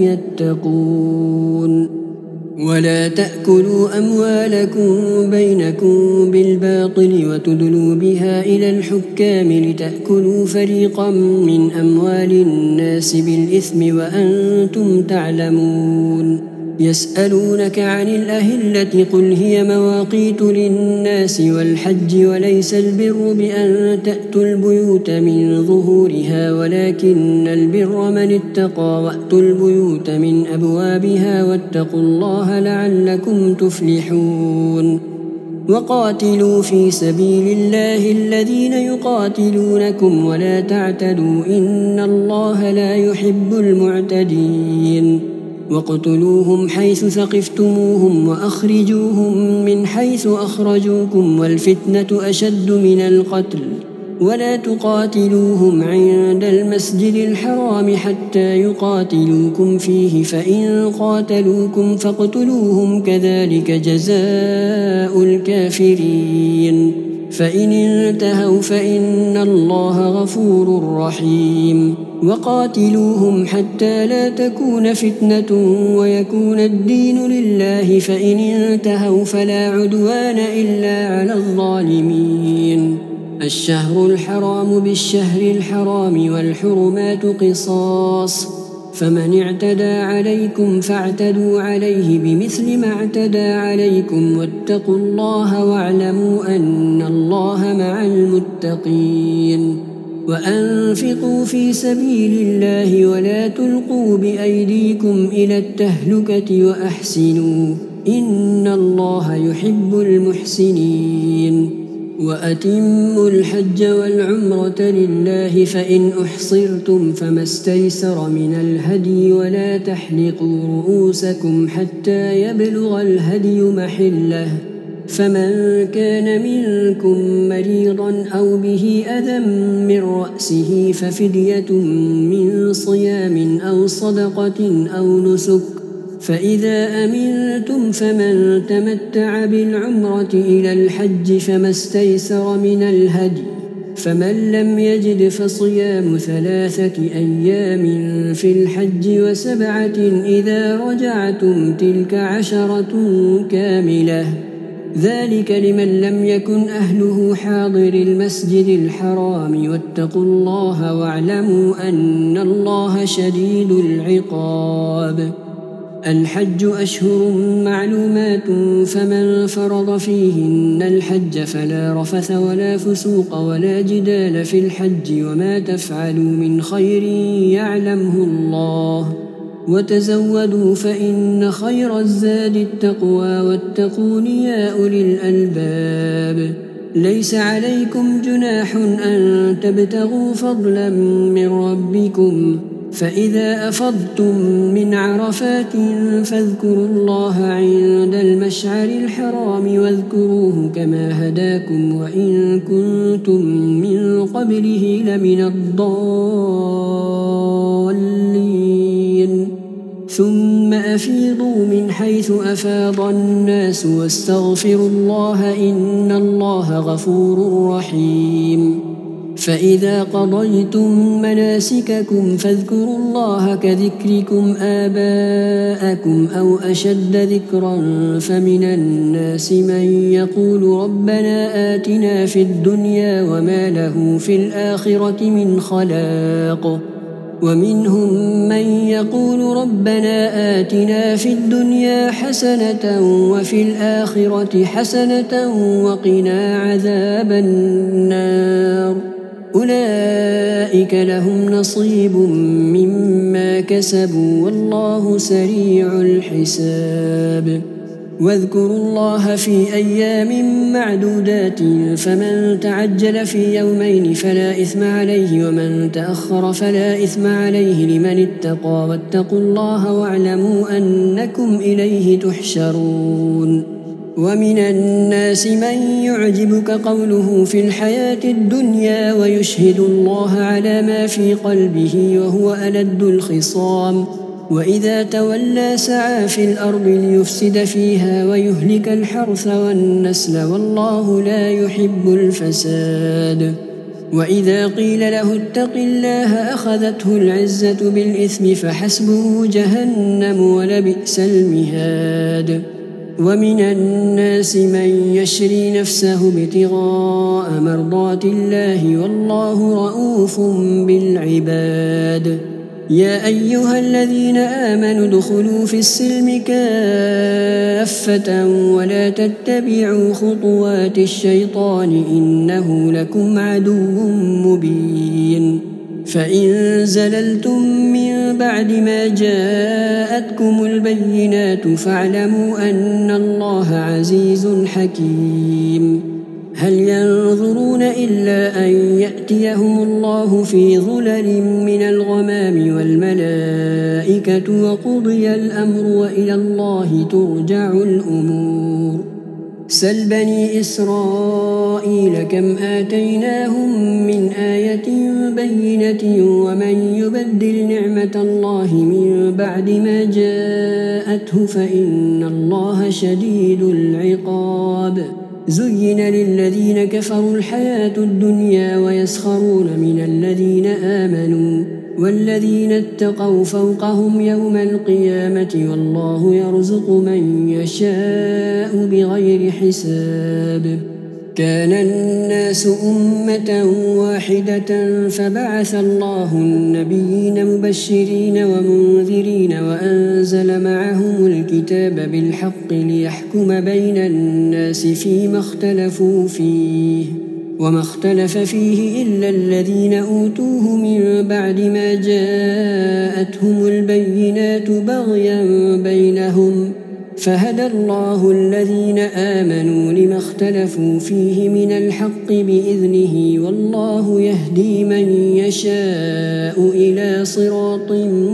يتقون. ولا تأكلوا أموالكم بينكم بالباطل وتدلوا بها إلى الحكام لتأكلوا فريقا من أموال الناس بالإثم وأنتم تعلمون. يسألونك عن الأهلة قل هي مواقيت للناس والحج وليس البر بأن تأتوا البيوت من ظهورها ولكن البر من اتقى وأتوا البيوت من أبوابها واتقوا الله لعلكم تفلحون. وقاتلوا في سبيل الله الذين يقاتلونكم ولا تعتدوا إن الله لا يحب المعتدين. واقتلوهم حيث ثقفتموهم وأخرجوهم من حيث أخرجوكم والفتنة أشد من القتل ولا تقاتلوهم عند المسجد الحرام حتى يقاتلوكم فيه فإن قاتلوكم فاقتلوهم كذلك جزاء الكافرين فإن انتهوا فإن الله غفور رحيم وقاتلوهم حتى لا تكون فتنة ويكون الدين لله فإن انتهوا فلا عدوان إلا على الظالمين الشهر الحرام بالشهر الحرام والحرمات قصاص فمن اعتدى عليكم فاعتدوا عليه بمثل ما اعتدى عليكم واتقوا الله واعلموا أن الله مع المتقين وأنفقوا في سبيل الله ولا تلقوا بأيديكم إلى التهلكة وأحسنوا إن الله يحب المحسنين وأتموا الحج والعمرة لله فإن أحصرتم فما استيسر من الهدي ولا تحلقوا رؤوسكم حتى يبلغ الهدي محله فمن كان منكم مريضا أو به أذى من رأسه ففدية من صيام أو صدقة أو نسك فإذا أمنتم فمن تمتع بالعمرة إلى الحج فما استيسر من الهدي فمن لم يجد فصيام ثلاثة أيام في الحج وسبعة إذا رجعتم تلك عشرة كاملة ذلك لمن لم يكن أهله حاضر المسجد الحرام واتقوا الله واعلموا أن الله شديد العقاب الحج أشهر معلومات فمن فرض فيهن الحج فلا رفث ولا فسوق ولا جدال في الحج وما تفعلوا من خير يعلمه الله وتزودوا فإن خير الزاد التقوى واتقون يا أولي الألباب ليس عليكم جناح أن تبتغوا فضلا من ربكم فإذا أفضتم من عرفات فاذكروا الله عند المشعر الحرام واذكروه كما هداكم وإن كنتم من قبله لمن الضالين ثم أفيضوا من حيث أفاض الناس واستغفروا الله إن الله غفور رحيم فإذا قضيتم مناسككم فاذكروا الله كذكركم آباءكم أو أشد ذكرا فمن الناس من يقول ربنا آتنا في الدنيا وما له في الآخرة من خلاق ومنهم من يقول ربنا آتنا في الدنيا حسنة وفي الآخرة حسنة وقنا عذاب النار أولئك لهم نصيب مما كسبوا والله سريع الحساب واذكروا الله في أيام معدودات فمن تعجل في يومين فلا إثم عليه ومن تأخر فلا إثم عليه لمن اتقى واتقوا الله واعلموا أنكم إليه تحشرون ومن الناس من يعجبك قوله في الحياة الدنيا ويشهد الله على ما في قلبه وهو ألد الخصام وإذا تولى سعى في الأرض ليفسد فيها ويهلك الحرث والنسل والله لا يحب الفساد وإذا قيل له اتق الله أخذته العزة بالإثم فحسبه جهنم ولبئس المهاد ومن الناس من يشري نفسه ابتغاء مرضات الله والله رؤوف بالعباد يا أيها الذين آمنوا ادخلوا في السلم كافة ولا تتبعوا خطوات الشيطان إنه لكم عدو مبين فإن زللتم من بعد ما جاءتكم البينات فاعلموا أن الله عزيز حكيم هل ينظرون إلا أن يأتيهم الله في ظلل من الغمام والملائكة وقضي الأمر وإلى الله ترجع الأمور سل بني إسرائيل إسرائيل كم آتيناهم من آية بينة ومن يبدل نعمة الله من بعد ما جاءته فإن الله شديد العقاب زين للذين كفروا الحياة الدنيا ويسخرون من الذين آمنوا والذين اتقوا فوقهم يوم القيامة والله يرزق من يشاء بغير حساب كان الناس أمة واحدة فبعث الله النبيين مبشرين ومنذرين وأنزل معهم الكتاب بالحق ليحكم بين الناس فيما اختلفوا فيه وما اختلف فيه إلا الذين أوتوه من بعد ما جاءتهم البينات بغيا بينهم فهدى الله الذين آمنوا لما اختلفوا فيه من الحق بإذنه والله يهدي من يشاء إلى صراط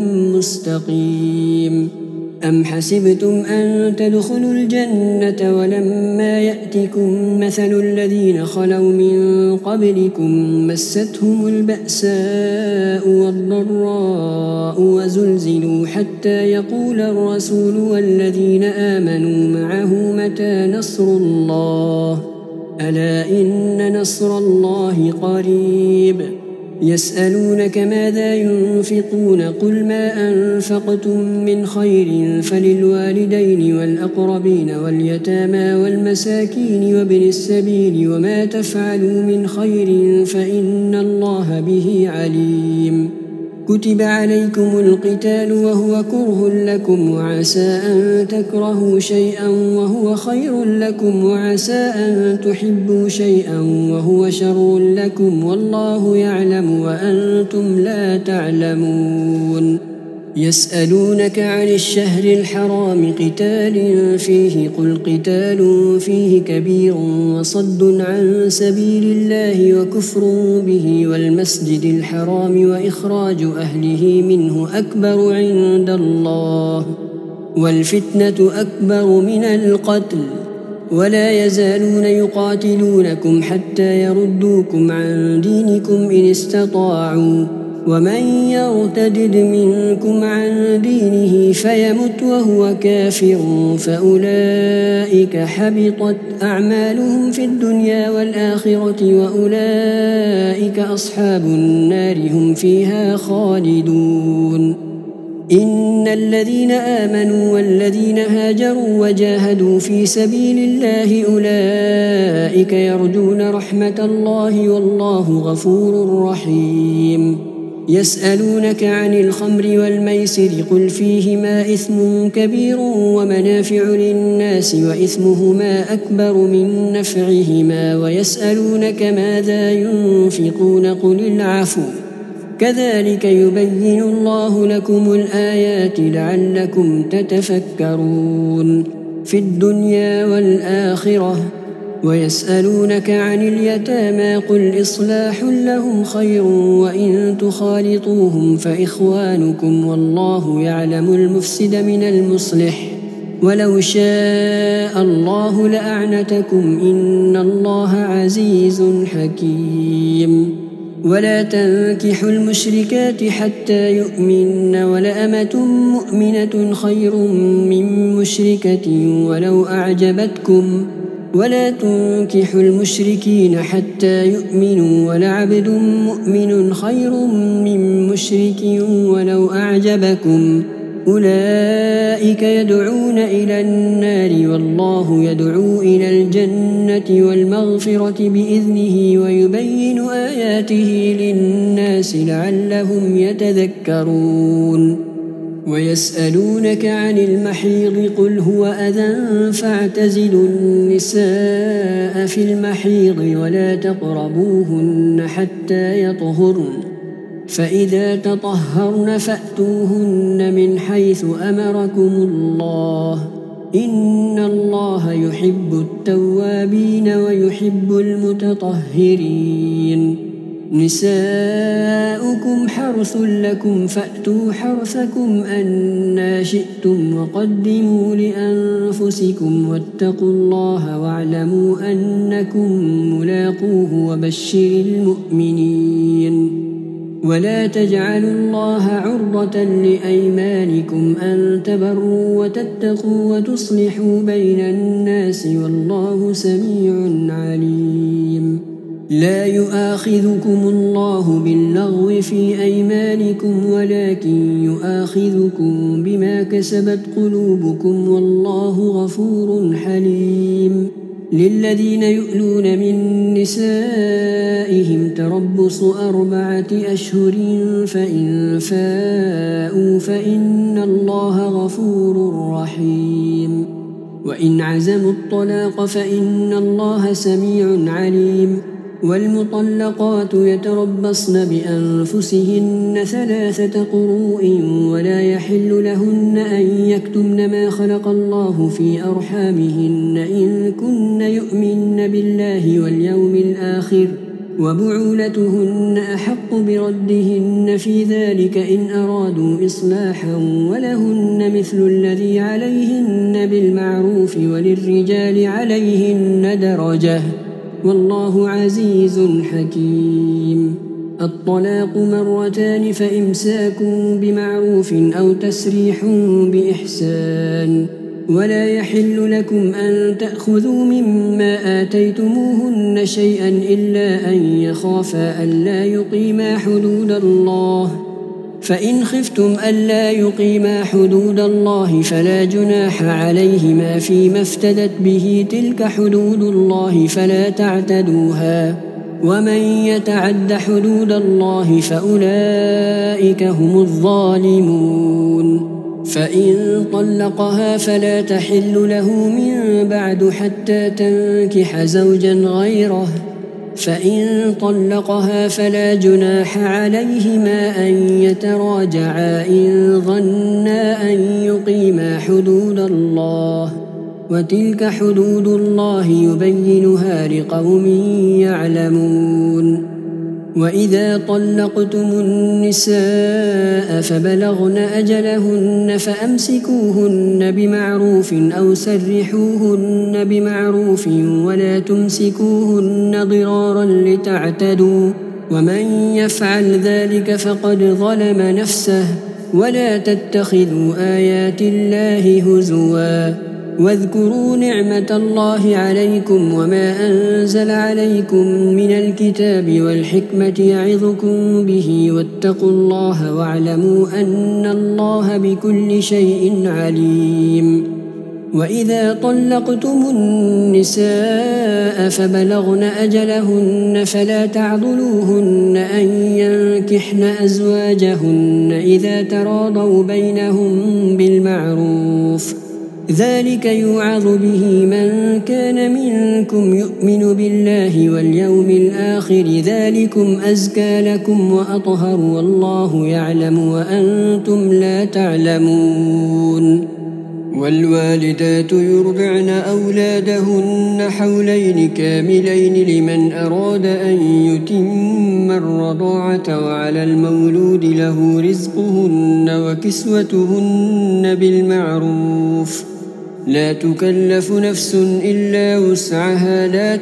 مستقيم أم حسبتم أن تدخلوا الجنة ولما يأتكم مثل الذين خلوا من قبلكم مستهم البأساء والضراء وزلزلوا حتى يقول الرسول والذين آمنوا معه متى نصر الله ألا إن نصر الله قريب يسألونك ماذا ينفقون قل ما أنفقتم من خير فللوالدين والأقربين واليتامى والمساكين وابن السبيل وما تفعلوا من خير فإن الله به عليم كتب عليكم القتال وهو كره لكم وعسى أن تكرهوا شيئا وهو خير لكم وعسى أن تحبوا شيئا وهو شر لكم والله يعلم وأنتم لا تعلمون يسألونك عن الشهر الحرام قتال فيه قل قتال فيه كبير وصد عن سبيل الله وكفر به والمسجد الحرام وإخراج أهله منه أكبر عند الله والفتنة أكبر من القتل ولا يزالون يقاتلونكم حتى يردوكم عن دينكم إن استطاعوا ومن يرتدد منكم عن دينه فيمت وهو كافر فأولئك حبطت أعمالهم في الدنيا والآخرة وأولئك أصحاب النار هم فيها خالدون إن الذين آمنوا والذين هاجروا وجاهدوا في سبيل الله أولئك يرجون رحمة الله والله غفور رحيم يسألونك عن الخمر والميسر قل فيهما إثم كبير ومنافع للناس وإثمهما أكبر من نفعهما ويسألونك ماذا ينفقون قل العفو كذلك يبين الله لكم الآيات لعلكم تتفكرون في الدنيا والآخرة ويسألونك عن اليتامى قل إصلاح لهم خير وإن تخالطوهم فإخوانكم والله يعلم المفسد من المصلح ولو شاء الله لأعنتكم إن الله عزيز حكيم ولا تنكحوا المشركات حتى يؤمن ولأمة مؤمنة خير من مشركة ولو أعجبتكم ولا تنكحوا المشركين حتى يؤمنوا ولعبد مؤمن خير من مشرك ولو أعجبكم أولئك يدعون إلى النار والله يدعو إلى الجنة والمغفرة بإذنه ويبين آياته للناس لعلهم يتذكرون ويسألونك عن المحيض قل هو أذى فاعتزلوا النساء في المحيض ولا تقربوهن حتى يطهرن فإذا تطهرن فأتوهن من حيث أمركم الله إن الله يحب التوابين ويحب المتطهرين نساؤكم حرث لكم فأتوا حرثكم أنى شئتم وقدموا لأنفسكم واتقوا الله واعلموا أنكم ملاقوه وبشر المؤمنين ولا تجعلوا الله عرضة لأيمانكم أن تبروا وتتقوا وتصلحوا بين الناس والله سميع عليم لا يؤاخذكم الله باللغو في أيمانكم ولكن يؤاخذكم بما كسبت قلوبكم والله غفور حليم للذين يؤلون من نسائهم تربص أربعة أشهر فإن فاءوا فإن الله غفور رحيم وإن عزموا الطلاق فإن الله سميع عليم والمطلقات يتربصن بأنفسهن ثلاثة قروء ولا يحل لهن أن يكتمن ما خلق الله في أرحامهن إن كن يؤمن بالله واليوم الآخر وبعولتهن أحق بردهن في ذلك إن أرادوا إصلاحا ولهن مثل الذي عليهن بالمعروف وللرجال عليهن درجة والله عزيز حكيم الطلاق مرتان فإمساك بمعروف أو تسريح بإحسان ولا يحل لكم أن تأخذوا مما آتيتموهن شيئا إلا أن يخافا ألا يقيما حدود الله فإن خفتم ألا يقيما حدود الله فلا جناح عليهما فيما افتدت به تلك حدود الله فلا تعتدوها ومن يتعد حدود الله فأولئك هم الظالمون فإن طلقها فلا تحل له من بعد حتى تنكح زوجا غيره فإن طلقها فلا جناح عليهما أن يتراجعا إن ظنا أن يقيما حدود الله وتلك حدود الله يبينها لقوم يعلمون وإذا طلقتم النساء فبلغن أجلهن فأمسكوهن بمعروف أو سرحوهن بمعروف ولا تمسكوهن ضرارا لتعتدوا ومن يفعل ذلك فقد ظلم نفسه ولا تتخذوا آيات الله هزوا واذكروا نعمة الله عليكم وما أنزل عليكم من الكتاب والحكمة يعظكم به واتقوا الله واعلموا أن الله بكل شيء عليم وإذا طلقتم النساء فبلغن أجلهن فلا تعضلوهن أن ينكحن أزواجهن إذا تراضوا بينهم بالمعروف ذلك يوعظ به من كان منكم يؤمن بالله واليوم الآخر ذلكم أزكى لكم وأطهر والله يعلم وأنتم لا تعلمون والوالدات يرضعن أولادهن حولين كاملين لمن أراد أن يتم الرضاعة وعلى المولود له رزقهن وكسوتهن بالمعروف لا تكلف نفس إلا وسعها لا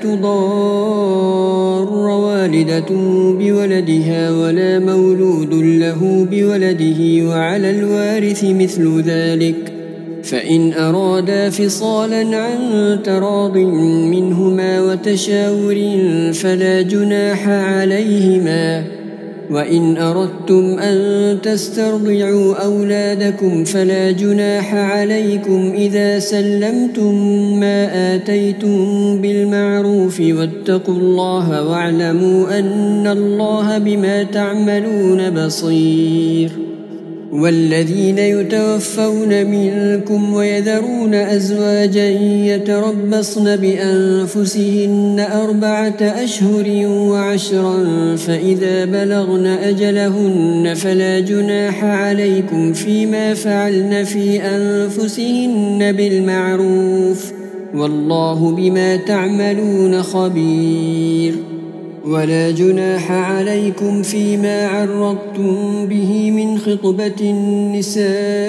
تضار والدة بولدها ولا مولود له بولده وعلى الوارث مثل ذلك فإن أرادا فصالا عن تراض منهما وتشاور فلا جناح عليهما وإن أردتم أن تسترضعوا أولادكم فلا جناح عليكم إذا سلمتم ما آتيتم بالمعروف واتقوا الله واعلموا أن الله بما تعملون بصير والذين يتوفون منكم ويذرون أزواجا يتربصن بأنفسهن أربعة أشهر وعشرا فإذا بلغن أجلهن فلا جناح عليكم فيما فعلن في أنفسهن بالمعروف والله بما تعملون خبير ولا جناح عليكم فيما عرضتم به من خطبة النساء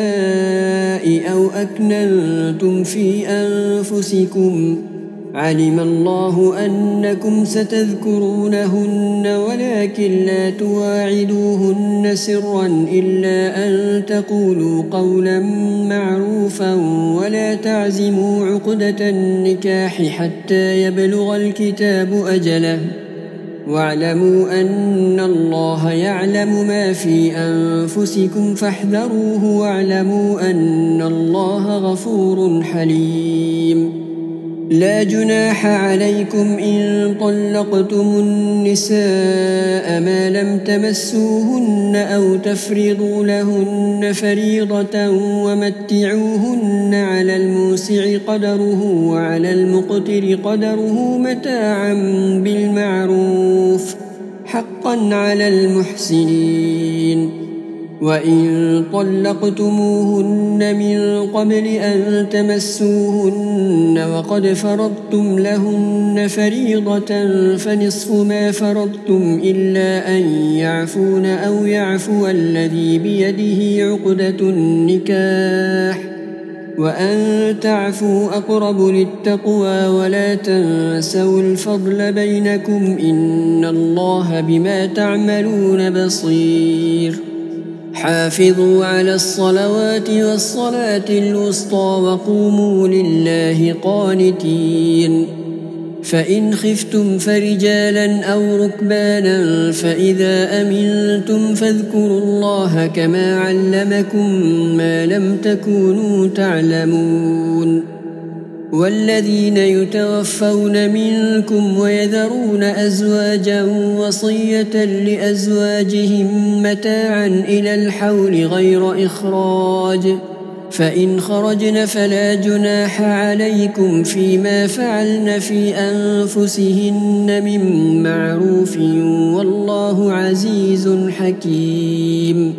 أو أكننتم في أنفسكم علم الله أنكم ستذكرونهن ولكن لا تواعدوهن سرا إلا أن تقولوا قولا معروفا ولا تعزموا عقدة النكاح حتى يبلغ الكتاب أجله واعلموا أن الله يعلم ما في أنفسكم فاحذروه واعلموا أن الله غفور حليم لا جناح عليكم إن طلقتم النساء ما لم تمسوهن أو تفرضوا لهن فريضة ومتعوهن على الموسع قدره وعلى المقتر قدره متاعا بالمعروف حقا على المحسنين وإن طلقتموهن من قبل أن تمسوهن وقد فرضتم لهن فريضة فنصف ما فرضتم إلا أن يعفون أو يعفو الذي بيده عقدة النكاح وأن تعفوا أقرب للتقوى ولا تنسوا الفضل بينكم إن الله بما تعملون بصير حافظوا على الصلوات والصلاة الوسطى وقوموا لله قانتين فإن خفتم فرجالا أو ركبانا فإذا أمنتم فاذكروا الله كما علمكم ما لم تكونوا تعلمون والذين يتوفون منكم ويذرون أزواجا وصية لأزواجهم متاعا إلى الحول غير إخراج فإن خرجن فلا جناح عليكم فيما فعلن في أنفسهن من معروف والله عزيز حكيم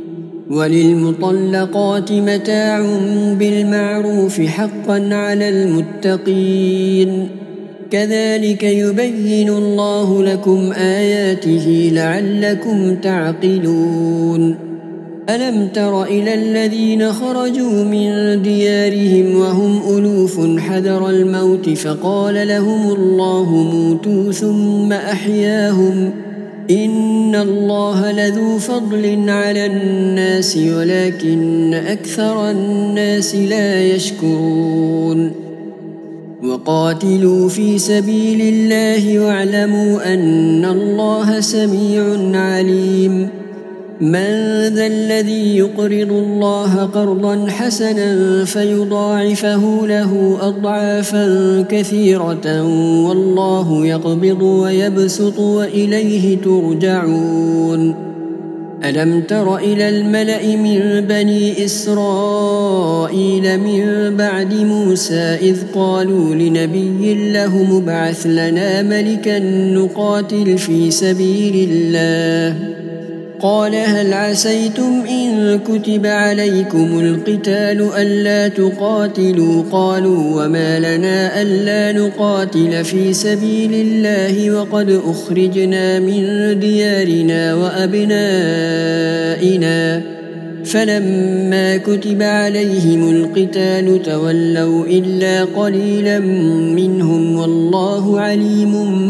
وللمطلقات متاع بالمعروف حقا على المتقين كذلك يبين الله لكم آياته لعلكم تعقلون ألم تر إلى الذين خرجوا من ديارهم وهم ألوف حذر الموت فقال لهم الله موتوا ثم أحياهم إن الله لذو فضل على الناس ولكن أكثر الناس لا يشكرون وقاتلوا في سبيل الله واعلموا أن الله سميع عليم من ذا الذي يقرض الله قرضا حسنا فيضاعفه له أضعافا كثيرة والله يقبض ويبسط وإليه ترجعون ألم تر إلى الملأ من بني إسرائيل من بعد موسى إذ قالوا لنبي له ابعث لنا ملكا نقاتل في سبيل الله قال هل عسيتم إن كتب عليكم القتال ألا تقاتلوا قالوا وما لنا ألا نقاتل في سبيل الله وقد أخرجنا من ديارنا وأبنائنا فلما كتب عليهم القتال تولوا إلا قليلا منهم والله عليم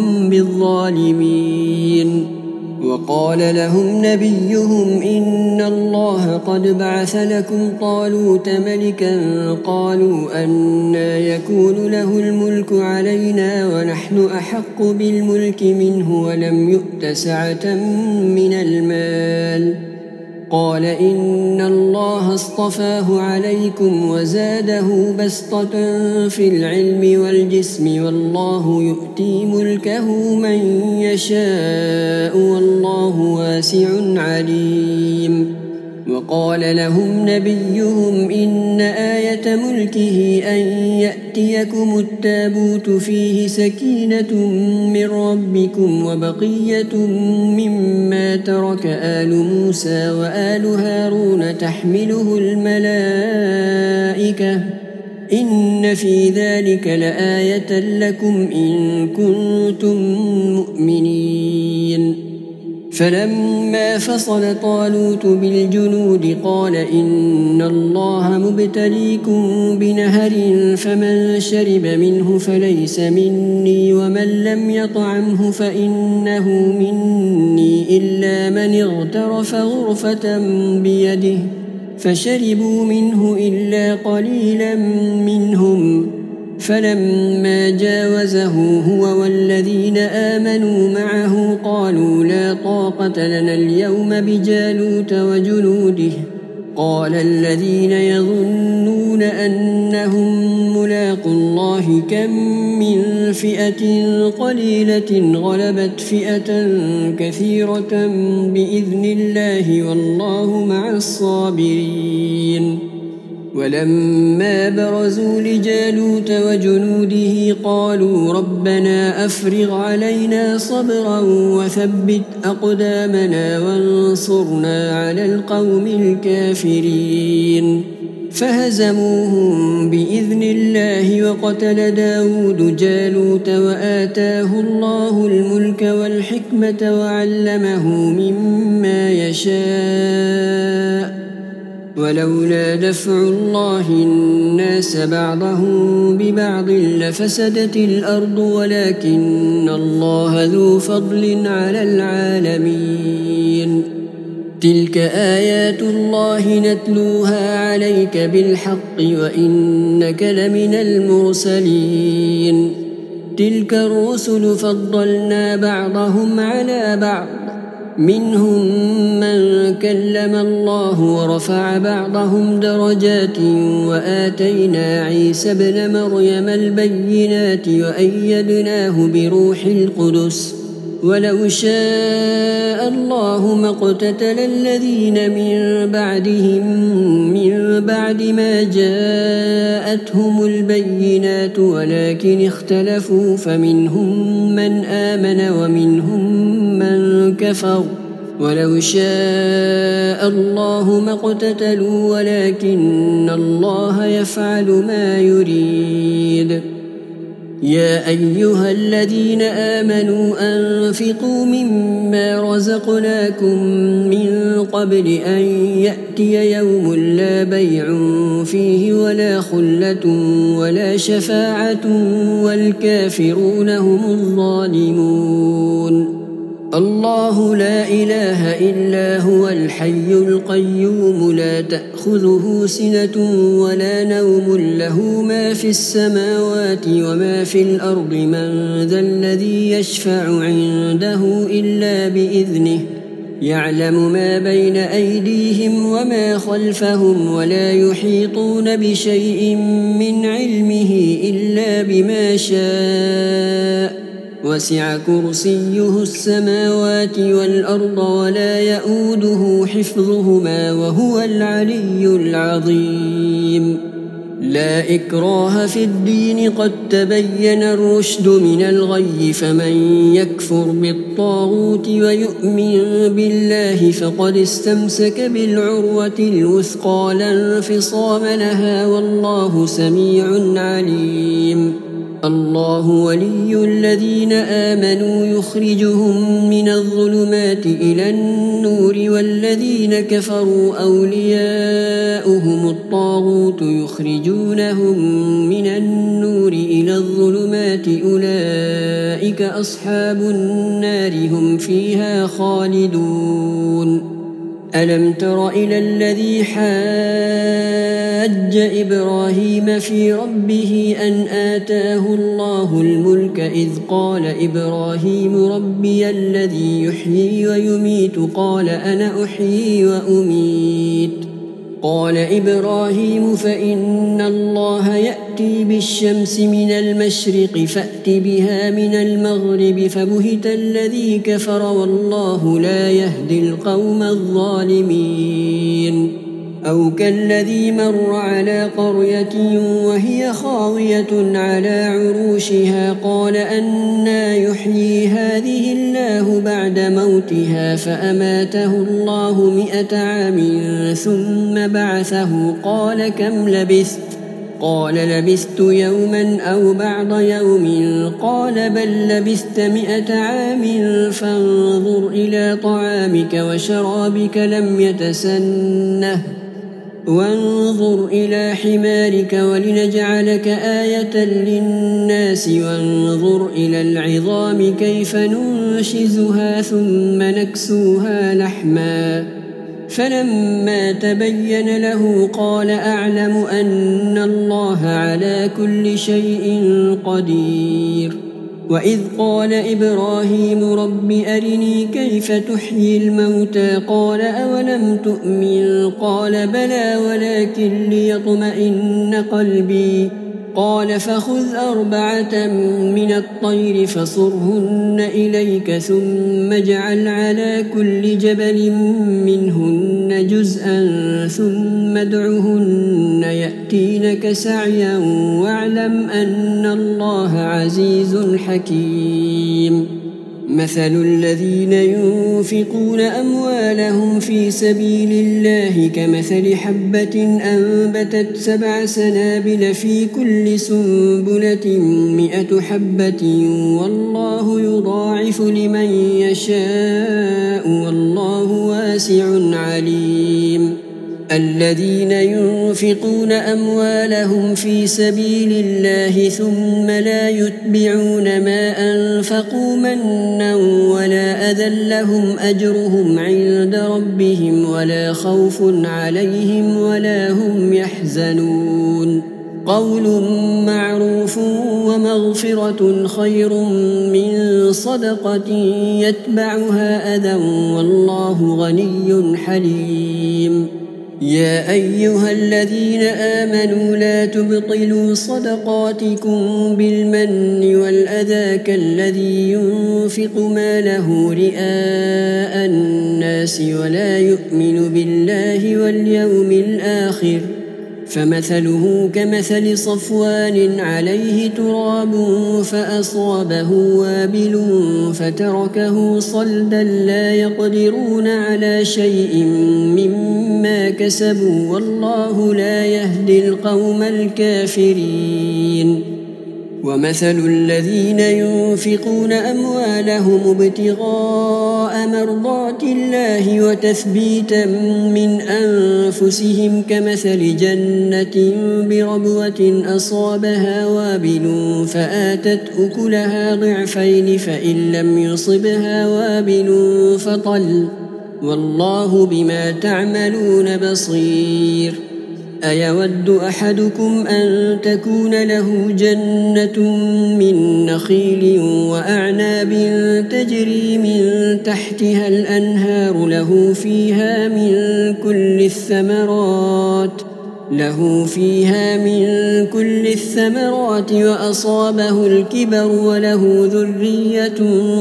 بالظالمين وقال لهم نبيهم إن الله قد بعث لكم طالوت ملكا قالوا أنى يكون له الملك علينا ونحن أحق بالملك منه ولم يؤت سعة من المال قال إن الله اصطفاه عليكم وزاده بسطة في العلم والجسم والله يؤتي ملكه من يشاء والله واسع عليم وقال لهم نبيهم إن آية ملكه أن يأتيكم التابوت فيه سكينة من ربكم وبقية مما ترك آل موسى وآل هارون تحمله الملائكة إن في ذلك لآية لكم إن كنتم مؤمنين فلما فصل طالوت بالجنود قال إن الله مبتليكم بنهر فمن شرب منه فليس مني ومن لم يطعمه فإنه مني إلا من اغترف غرفة بيده فشربوا منه إلا قليلا منهم. فلما جاوزه هو والذين آمنوا معه قالوا لا طاقة لنا اليوم بجالوت وجنوده. قال الذين يظنون أنهم ملاقو الله كم من فئة قليلة غلبت فئة كثيرة بإذن الله والله مع الصابرين. ولما برزوا لجالوت وجنوده قالوا ربنا أفرغ علينا صبرا وثبت أقدامنا وانصرنا على القوم الكافرين. فهزموهم بإذن الله وقتل داود جالوت وآتاه الله الملك والحكمة وعلمه مما يشاء. ولولا دفع الله الناس بعضهم ببعض لفسدت الأرض ولكن الله ذو فضل على العالمين. تلك آيات الله نتلوها عليك بالحق وإنك لمن المرسلين. تلك الرسل فضلنا بعضهم على بعض منهم من كلم الله ورفع بعضهم درجات وآتينا عيسى ابن مريم البينات وأيدناه بروح القدس. ولو شاء الله ما اقتتل الذين من بعدهم من بعد ما جاءتهم البينات ولكن اختلفوا فمنهم من آمن ومنهم من كفر. ولو شاء الله ما اقتتلوا ولكن الله يفعل ما يريد. يا أيها الذين آمنوا أنفقوا مما رزقناكم من قبل أن يأتي يوم لا بيع فيه ولا خلة ولا شفاعة والكافرون هم الظالمون. الله لا إله إلا هو الحي القيوم لا تأخذه سنة ولا نوم له ما في السماوات وما في الأرض من ذا الذي يشفع عنده إلا بإذنه يعلم ما بين أيديهم وما خلفهم ولا يحيطون بشيء من علمه إلا بما شاء وسع كرسيه السماوات والأرض ولا يؤوده حفظهما وهو العلي العظيم. لا إكراه في الدين قد تبين الرشد من الغي فمن يكفر بالطاغوت ويؤمن بالله فقد استمسك بالعروة الوثقى لا انفصام لها والله سميع عليم. الله ولي الذين آمنوا يخرجهم من الظلمات إلى النور والذين كفروا أولياؤهم الطاغوت يخرجونهم من النور إلى الظلمات أولئك أصحاب النار هم فيها خالدون. ألم تر إلى الذي حاج إبراهيم في ربه أن آتاه الله الملك إذ قال إبراهيم ربي الذي يحيي ويميت قال أنا أحيي وأميت. قال إبراهيم فإن الله يأتي بالشمس من المشرق فأت بها من المغرب فبهت الذي كفر والله لا يهدي القوم الظالمين. أو كالذي مر على قرية وهي خاوية على عروشها قال أنى يحيي هذه الله بعد موتها فأماته الله مئة عام ثم بعثه قال كم لبثت قال لبثت يوما أو بعض يوم قال بل لبثت مئة عام فانظر إلى طعامك وشرابك لم يتسنه وانظر إلى حمارك ولنجعلك آية للناس وانظر إلى العظام كيف ننشزها ثم نكسوها لحما فلما تبين له قال أعلم أن الله على كل شيء قدير. وإذ قال إبراهيم رب أرني كيف تحيي الموتى قال أولم تؤمن قال بلى ولكن ليطمئن قلبي قال فخذ أربعة من الطير فصرهن إليك ثم اجعل على كل جبل منهن جزءا ثم ادعهن يأتينك سعيا واعلم أن الله عزيز حكيم. مثل الذين ينفقون أموالهم في سبيل الله كمثل حبة أنبتت سبع سنابل في كل سنبلة مئة حبة والله يضاعف لمن يشاء والله واسع عليم. الذين ينفقون أموالهم في سبيل الله ثم لا يتبعون ما أنفقوا منا ولا أذى لهم أجرهم عند ربهم ولا خوف عليهم ولا هم يحزنون. قول معروف ومغفرة خير من صدقة يتبعها أذى والله غني حليم. يا أيها الذين آمنوا لا تبطلوا صدقاتكم بالمن والأذى كالذي ينفق ماله رئاء الناس ولا يؤمن بالله واليوم الآخر فمثله كمثل صفوان عليه تراب فأصابه وابل فتركه صلدا لا يقدرون على شيء مما كسبوا والله لا يهدي القوم الكافرين. ومثل الذين ينفقون أموالهم ابتغاء مرضات الله وتثبيتا من أنفسهم كمثل جنة بربوة أصابها وابل فآتت أكلها ضعفين فإن لم يصبها وابل فطل والله بما تعملون بصير. أيود أحدكم أن تكون له جنة من نخيل وأعناب تجري من تحتها الأنهار له فيها من كل الثمرات له فيها من كل الثمرات وأصابه الكبر وله ذرية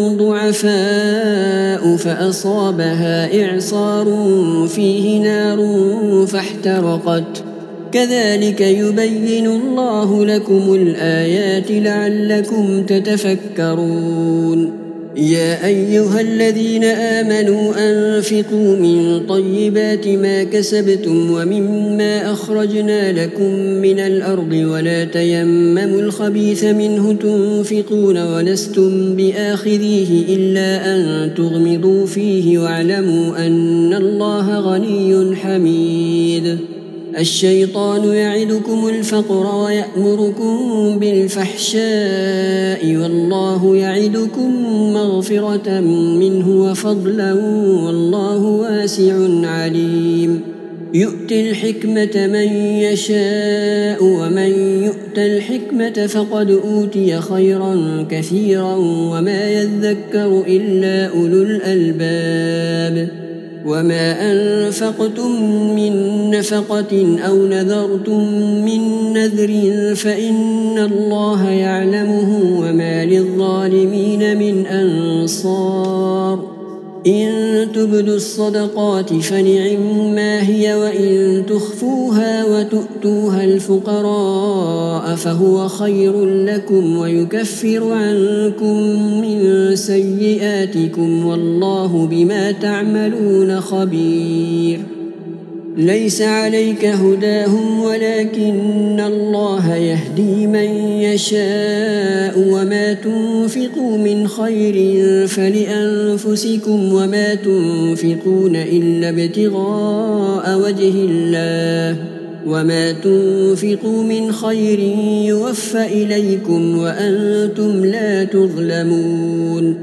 ضعفاء فأصابها إعصار فيه نار فاحترقت كذلك يبين الله لكم الآيات لعلكم تتفكرون. يا أيها الذين آمنوا أنفقوا من طيبات ما كسبتم ومما أخرجنا لكم من الأرض ولا تيمموا الخبيث منه تنفقون ولستم بآخذيه إلا أن تغمضوا فيه واعلموا أن الله غني حميد. الشيطان يعدكم الفقر ويأمركم بالفحشاء والله يعدكم مغفرة منه وفضلا والله واسع عليم. يؤتي الحكمة من يشاء ومن يؤت الحكمة فقد أوتي خيرا كثيرا وما يذكر إلا أولو الألباب. وما أنفقتم من نفقة أو نذرتم من نذر فإن الله يعلمه وما للظالمين من أنصار. إن تبدوا الصدقات فنعما هي وإن تخفوها وتؤتوها الفقراء فهو خير لكم ويكفر عنكم من سيئاتكم والله بما تعملون خبير. ليس عليك هداهم ولكن الله يهدي من يشاء وما تنفقوا من خير فلأنفسكم وما تنفقون إلا ابتغاء وجه الله وما تنفقوا من خير يوفى إليكم وأنتم لا تظلمون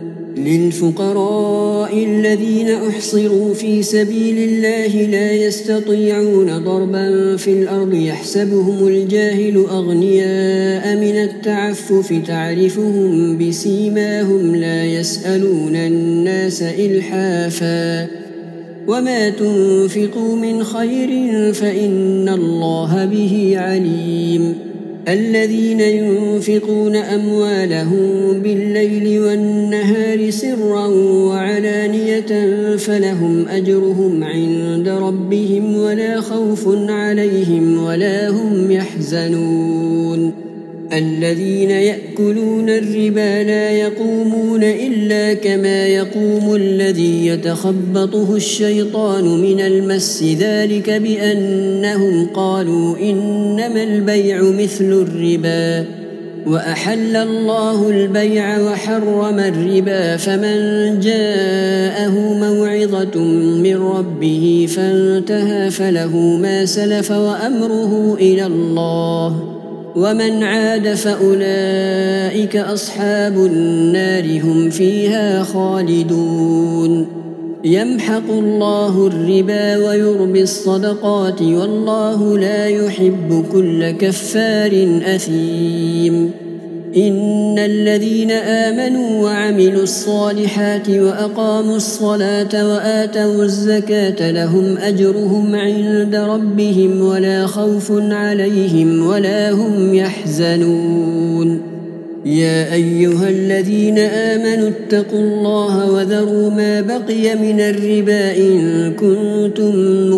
للفقراء الذين أحصروا في سبيل الله لا يستطيعون ضربا في الأرض يحسبهم الجاهل أغنياء من التعفف تعرفهم بسيماهم لا يسألون الناس إلحافا وما تنفقوا من خير فإن الله به عليم الذين ينفقون أموالهم بالليل والنهار سرا وعلانية فلهم أجرهم عند ربهم ولا خوف عليهم ولا هم يحزنون الذين يأكلون الربا لا يقومون إلا كما يقوم الذي يتخبطه الشيطان من المس ذلك بأنهم قالوا إنما البيع مثل الربا وأحل الله البيع وحرم الربا فمن جاءه موعظة من ربه فانتهى فله ما سلف وأمره إلى الله ومن عاد فأولئك أصحاب النار هم فيها خالدون يمحق الله الربا ويربي الصدقات والله لا يحب كل كفار أثيم إن الذين آمنوا وعملوا الصالحات وأقاموا الصلاة وآتوا الزكاة لهم أجرهم عند ربهم ولا خوف عليهم ولا هم يحزنون يا أيها الذين آمنوا اتقوا الله وذروا ما بقي من الربا إن كنتم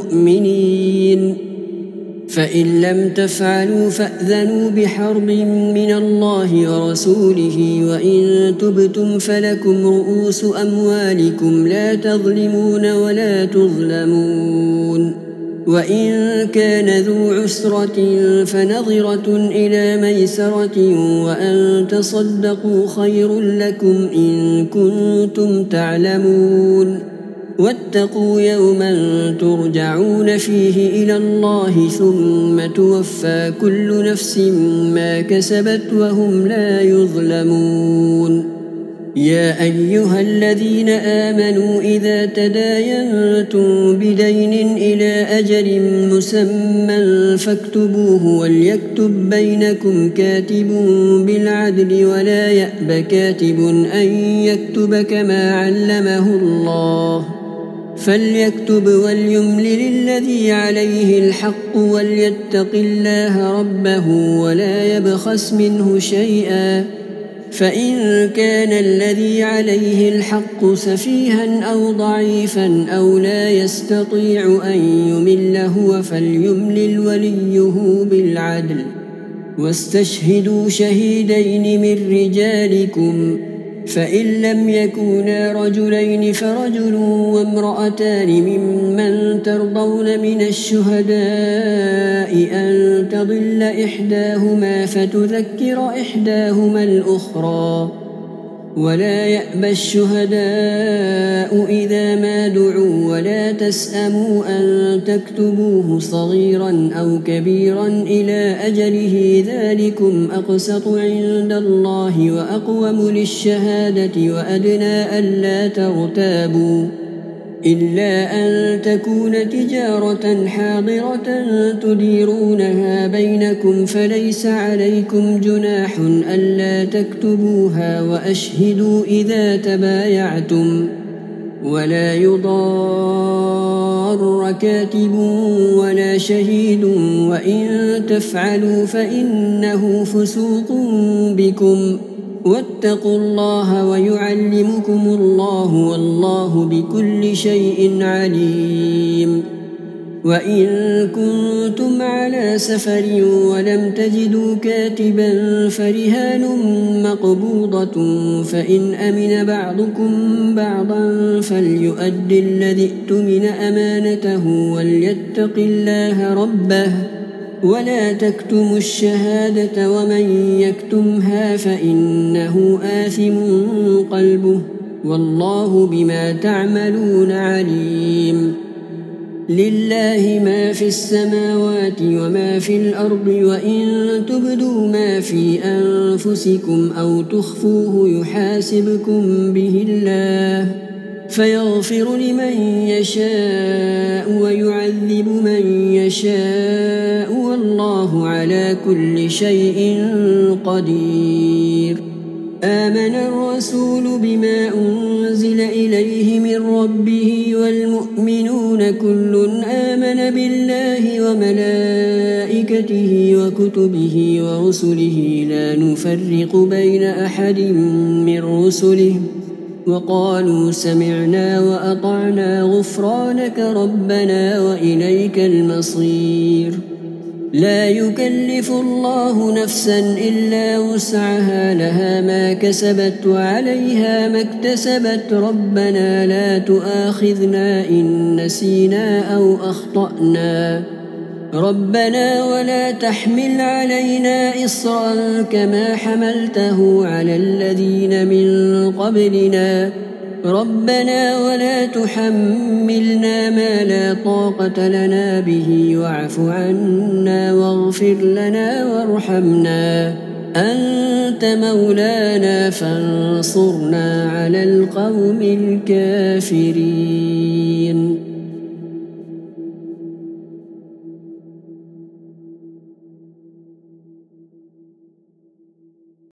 مؤمنين فإن لم تفعلوا فأذنوا بحرب من الله ورسوله وإن تبتم فلكم رؤوس أموالكم لا تظلمون ولا تظلمون وإن كان ذو عسرة فنظرة إلى ميسرة وأن تصدقوا خير لكم إن كنتم تعلمون واتقوا يوما ترجعون فيه إلى الله ثم توفى كل نفس ما كسبت وهم لا يظلمون يا أيها الذين آمنوا إذا تداينتم بدين إلى أجل مسمى فاكتبوه وليكتب بينكم كاتب بالعدل ولا يأب كاتب أن يكتب كما علمه الله فليكتب وليملل الذي عليه الحق وليتق الله ربه ولا يبخس منه شيئا فإن كان الذي عليه الحق سفيها أو ضعيفا أو لا يستطيع أن يمل هو فليملل وليه بالعدل واستشهدوا شهيدين من رجالكم فإن لم يكونا رجلين فرجل وامرأتان ممن ترضون من الشهداء أن تضل إحداهما فتذكر إحداهما الأخرى ولا يأبى الشهداء إذا ما دعوا ولا تسأموا أن تكتبوه صغيرا أو كبيرا إلى أجله ذلكم أقسط عند الله وأقوم للشهادة وأدنى ألا ترتابوا إلا أن تكون تجارة حاضرة تديرونها بينكم فليس عليكم جناح ألا تكتبوها وأشهدوا إذا تبايعتم ولا يضار كاتب ولا شهيد وإن تفعلوا فإنه فسوق بكم واتقوا الله ويعلمكم الله والله بكل شيء عليم وإن كنتم على سفر ولم تجدوا كاتبا فرهان مقبوضة فإن أمن بعضكم بعضا فليؤد الذي ائتمن أمانته وليتق الله ربه ولا تكتموا الشهادة ومن يكتمها فإنه آثم قلبه والله بما تعملون عليم. لله ما في السماوات وما في الأرض وإن تبدوا ما في أنفسكم أو تخفوه يحاسبكم به الله فيغفر لمن يشاء ويعذب من يشاء والله على كل شيء قدير. آمن الرسول بما أنزل إليه من ربه والمؤمنون كل آمن بالله وملائكته وكتبه ورسله لا نفرق بين أحد من رسله وقالوا سمعنا وأطعنا غفرانك ربنا وإليك المصير. لا يكلف الله نفسا إلا وسعها لها ما كسبت وعليها ما اكتسبت ربنا لا تؤاخذنا إن نسينا أو أخطأنا ربنا ولا تحمل علينا إصرا كما حملته على الذين من قبلنا ربنا ولا تحملنا ما لا طاقة لنا به واعف عنا واغفر لنا وارحمنا أنت مولانا فانصرنا على القوم الكافرين.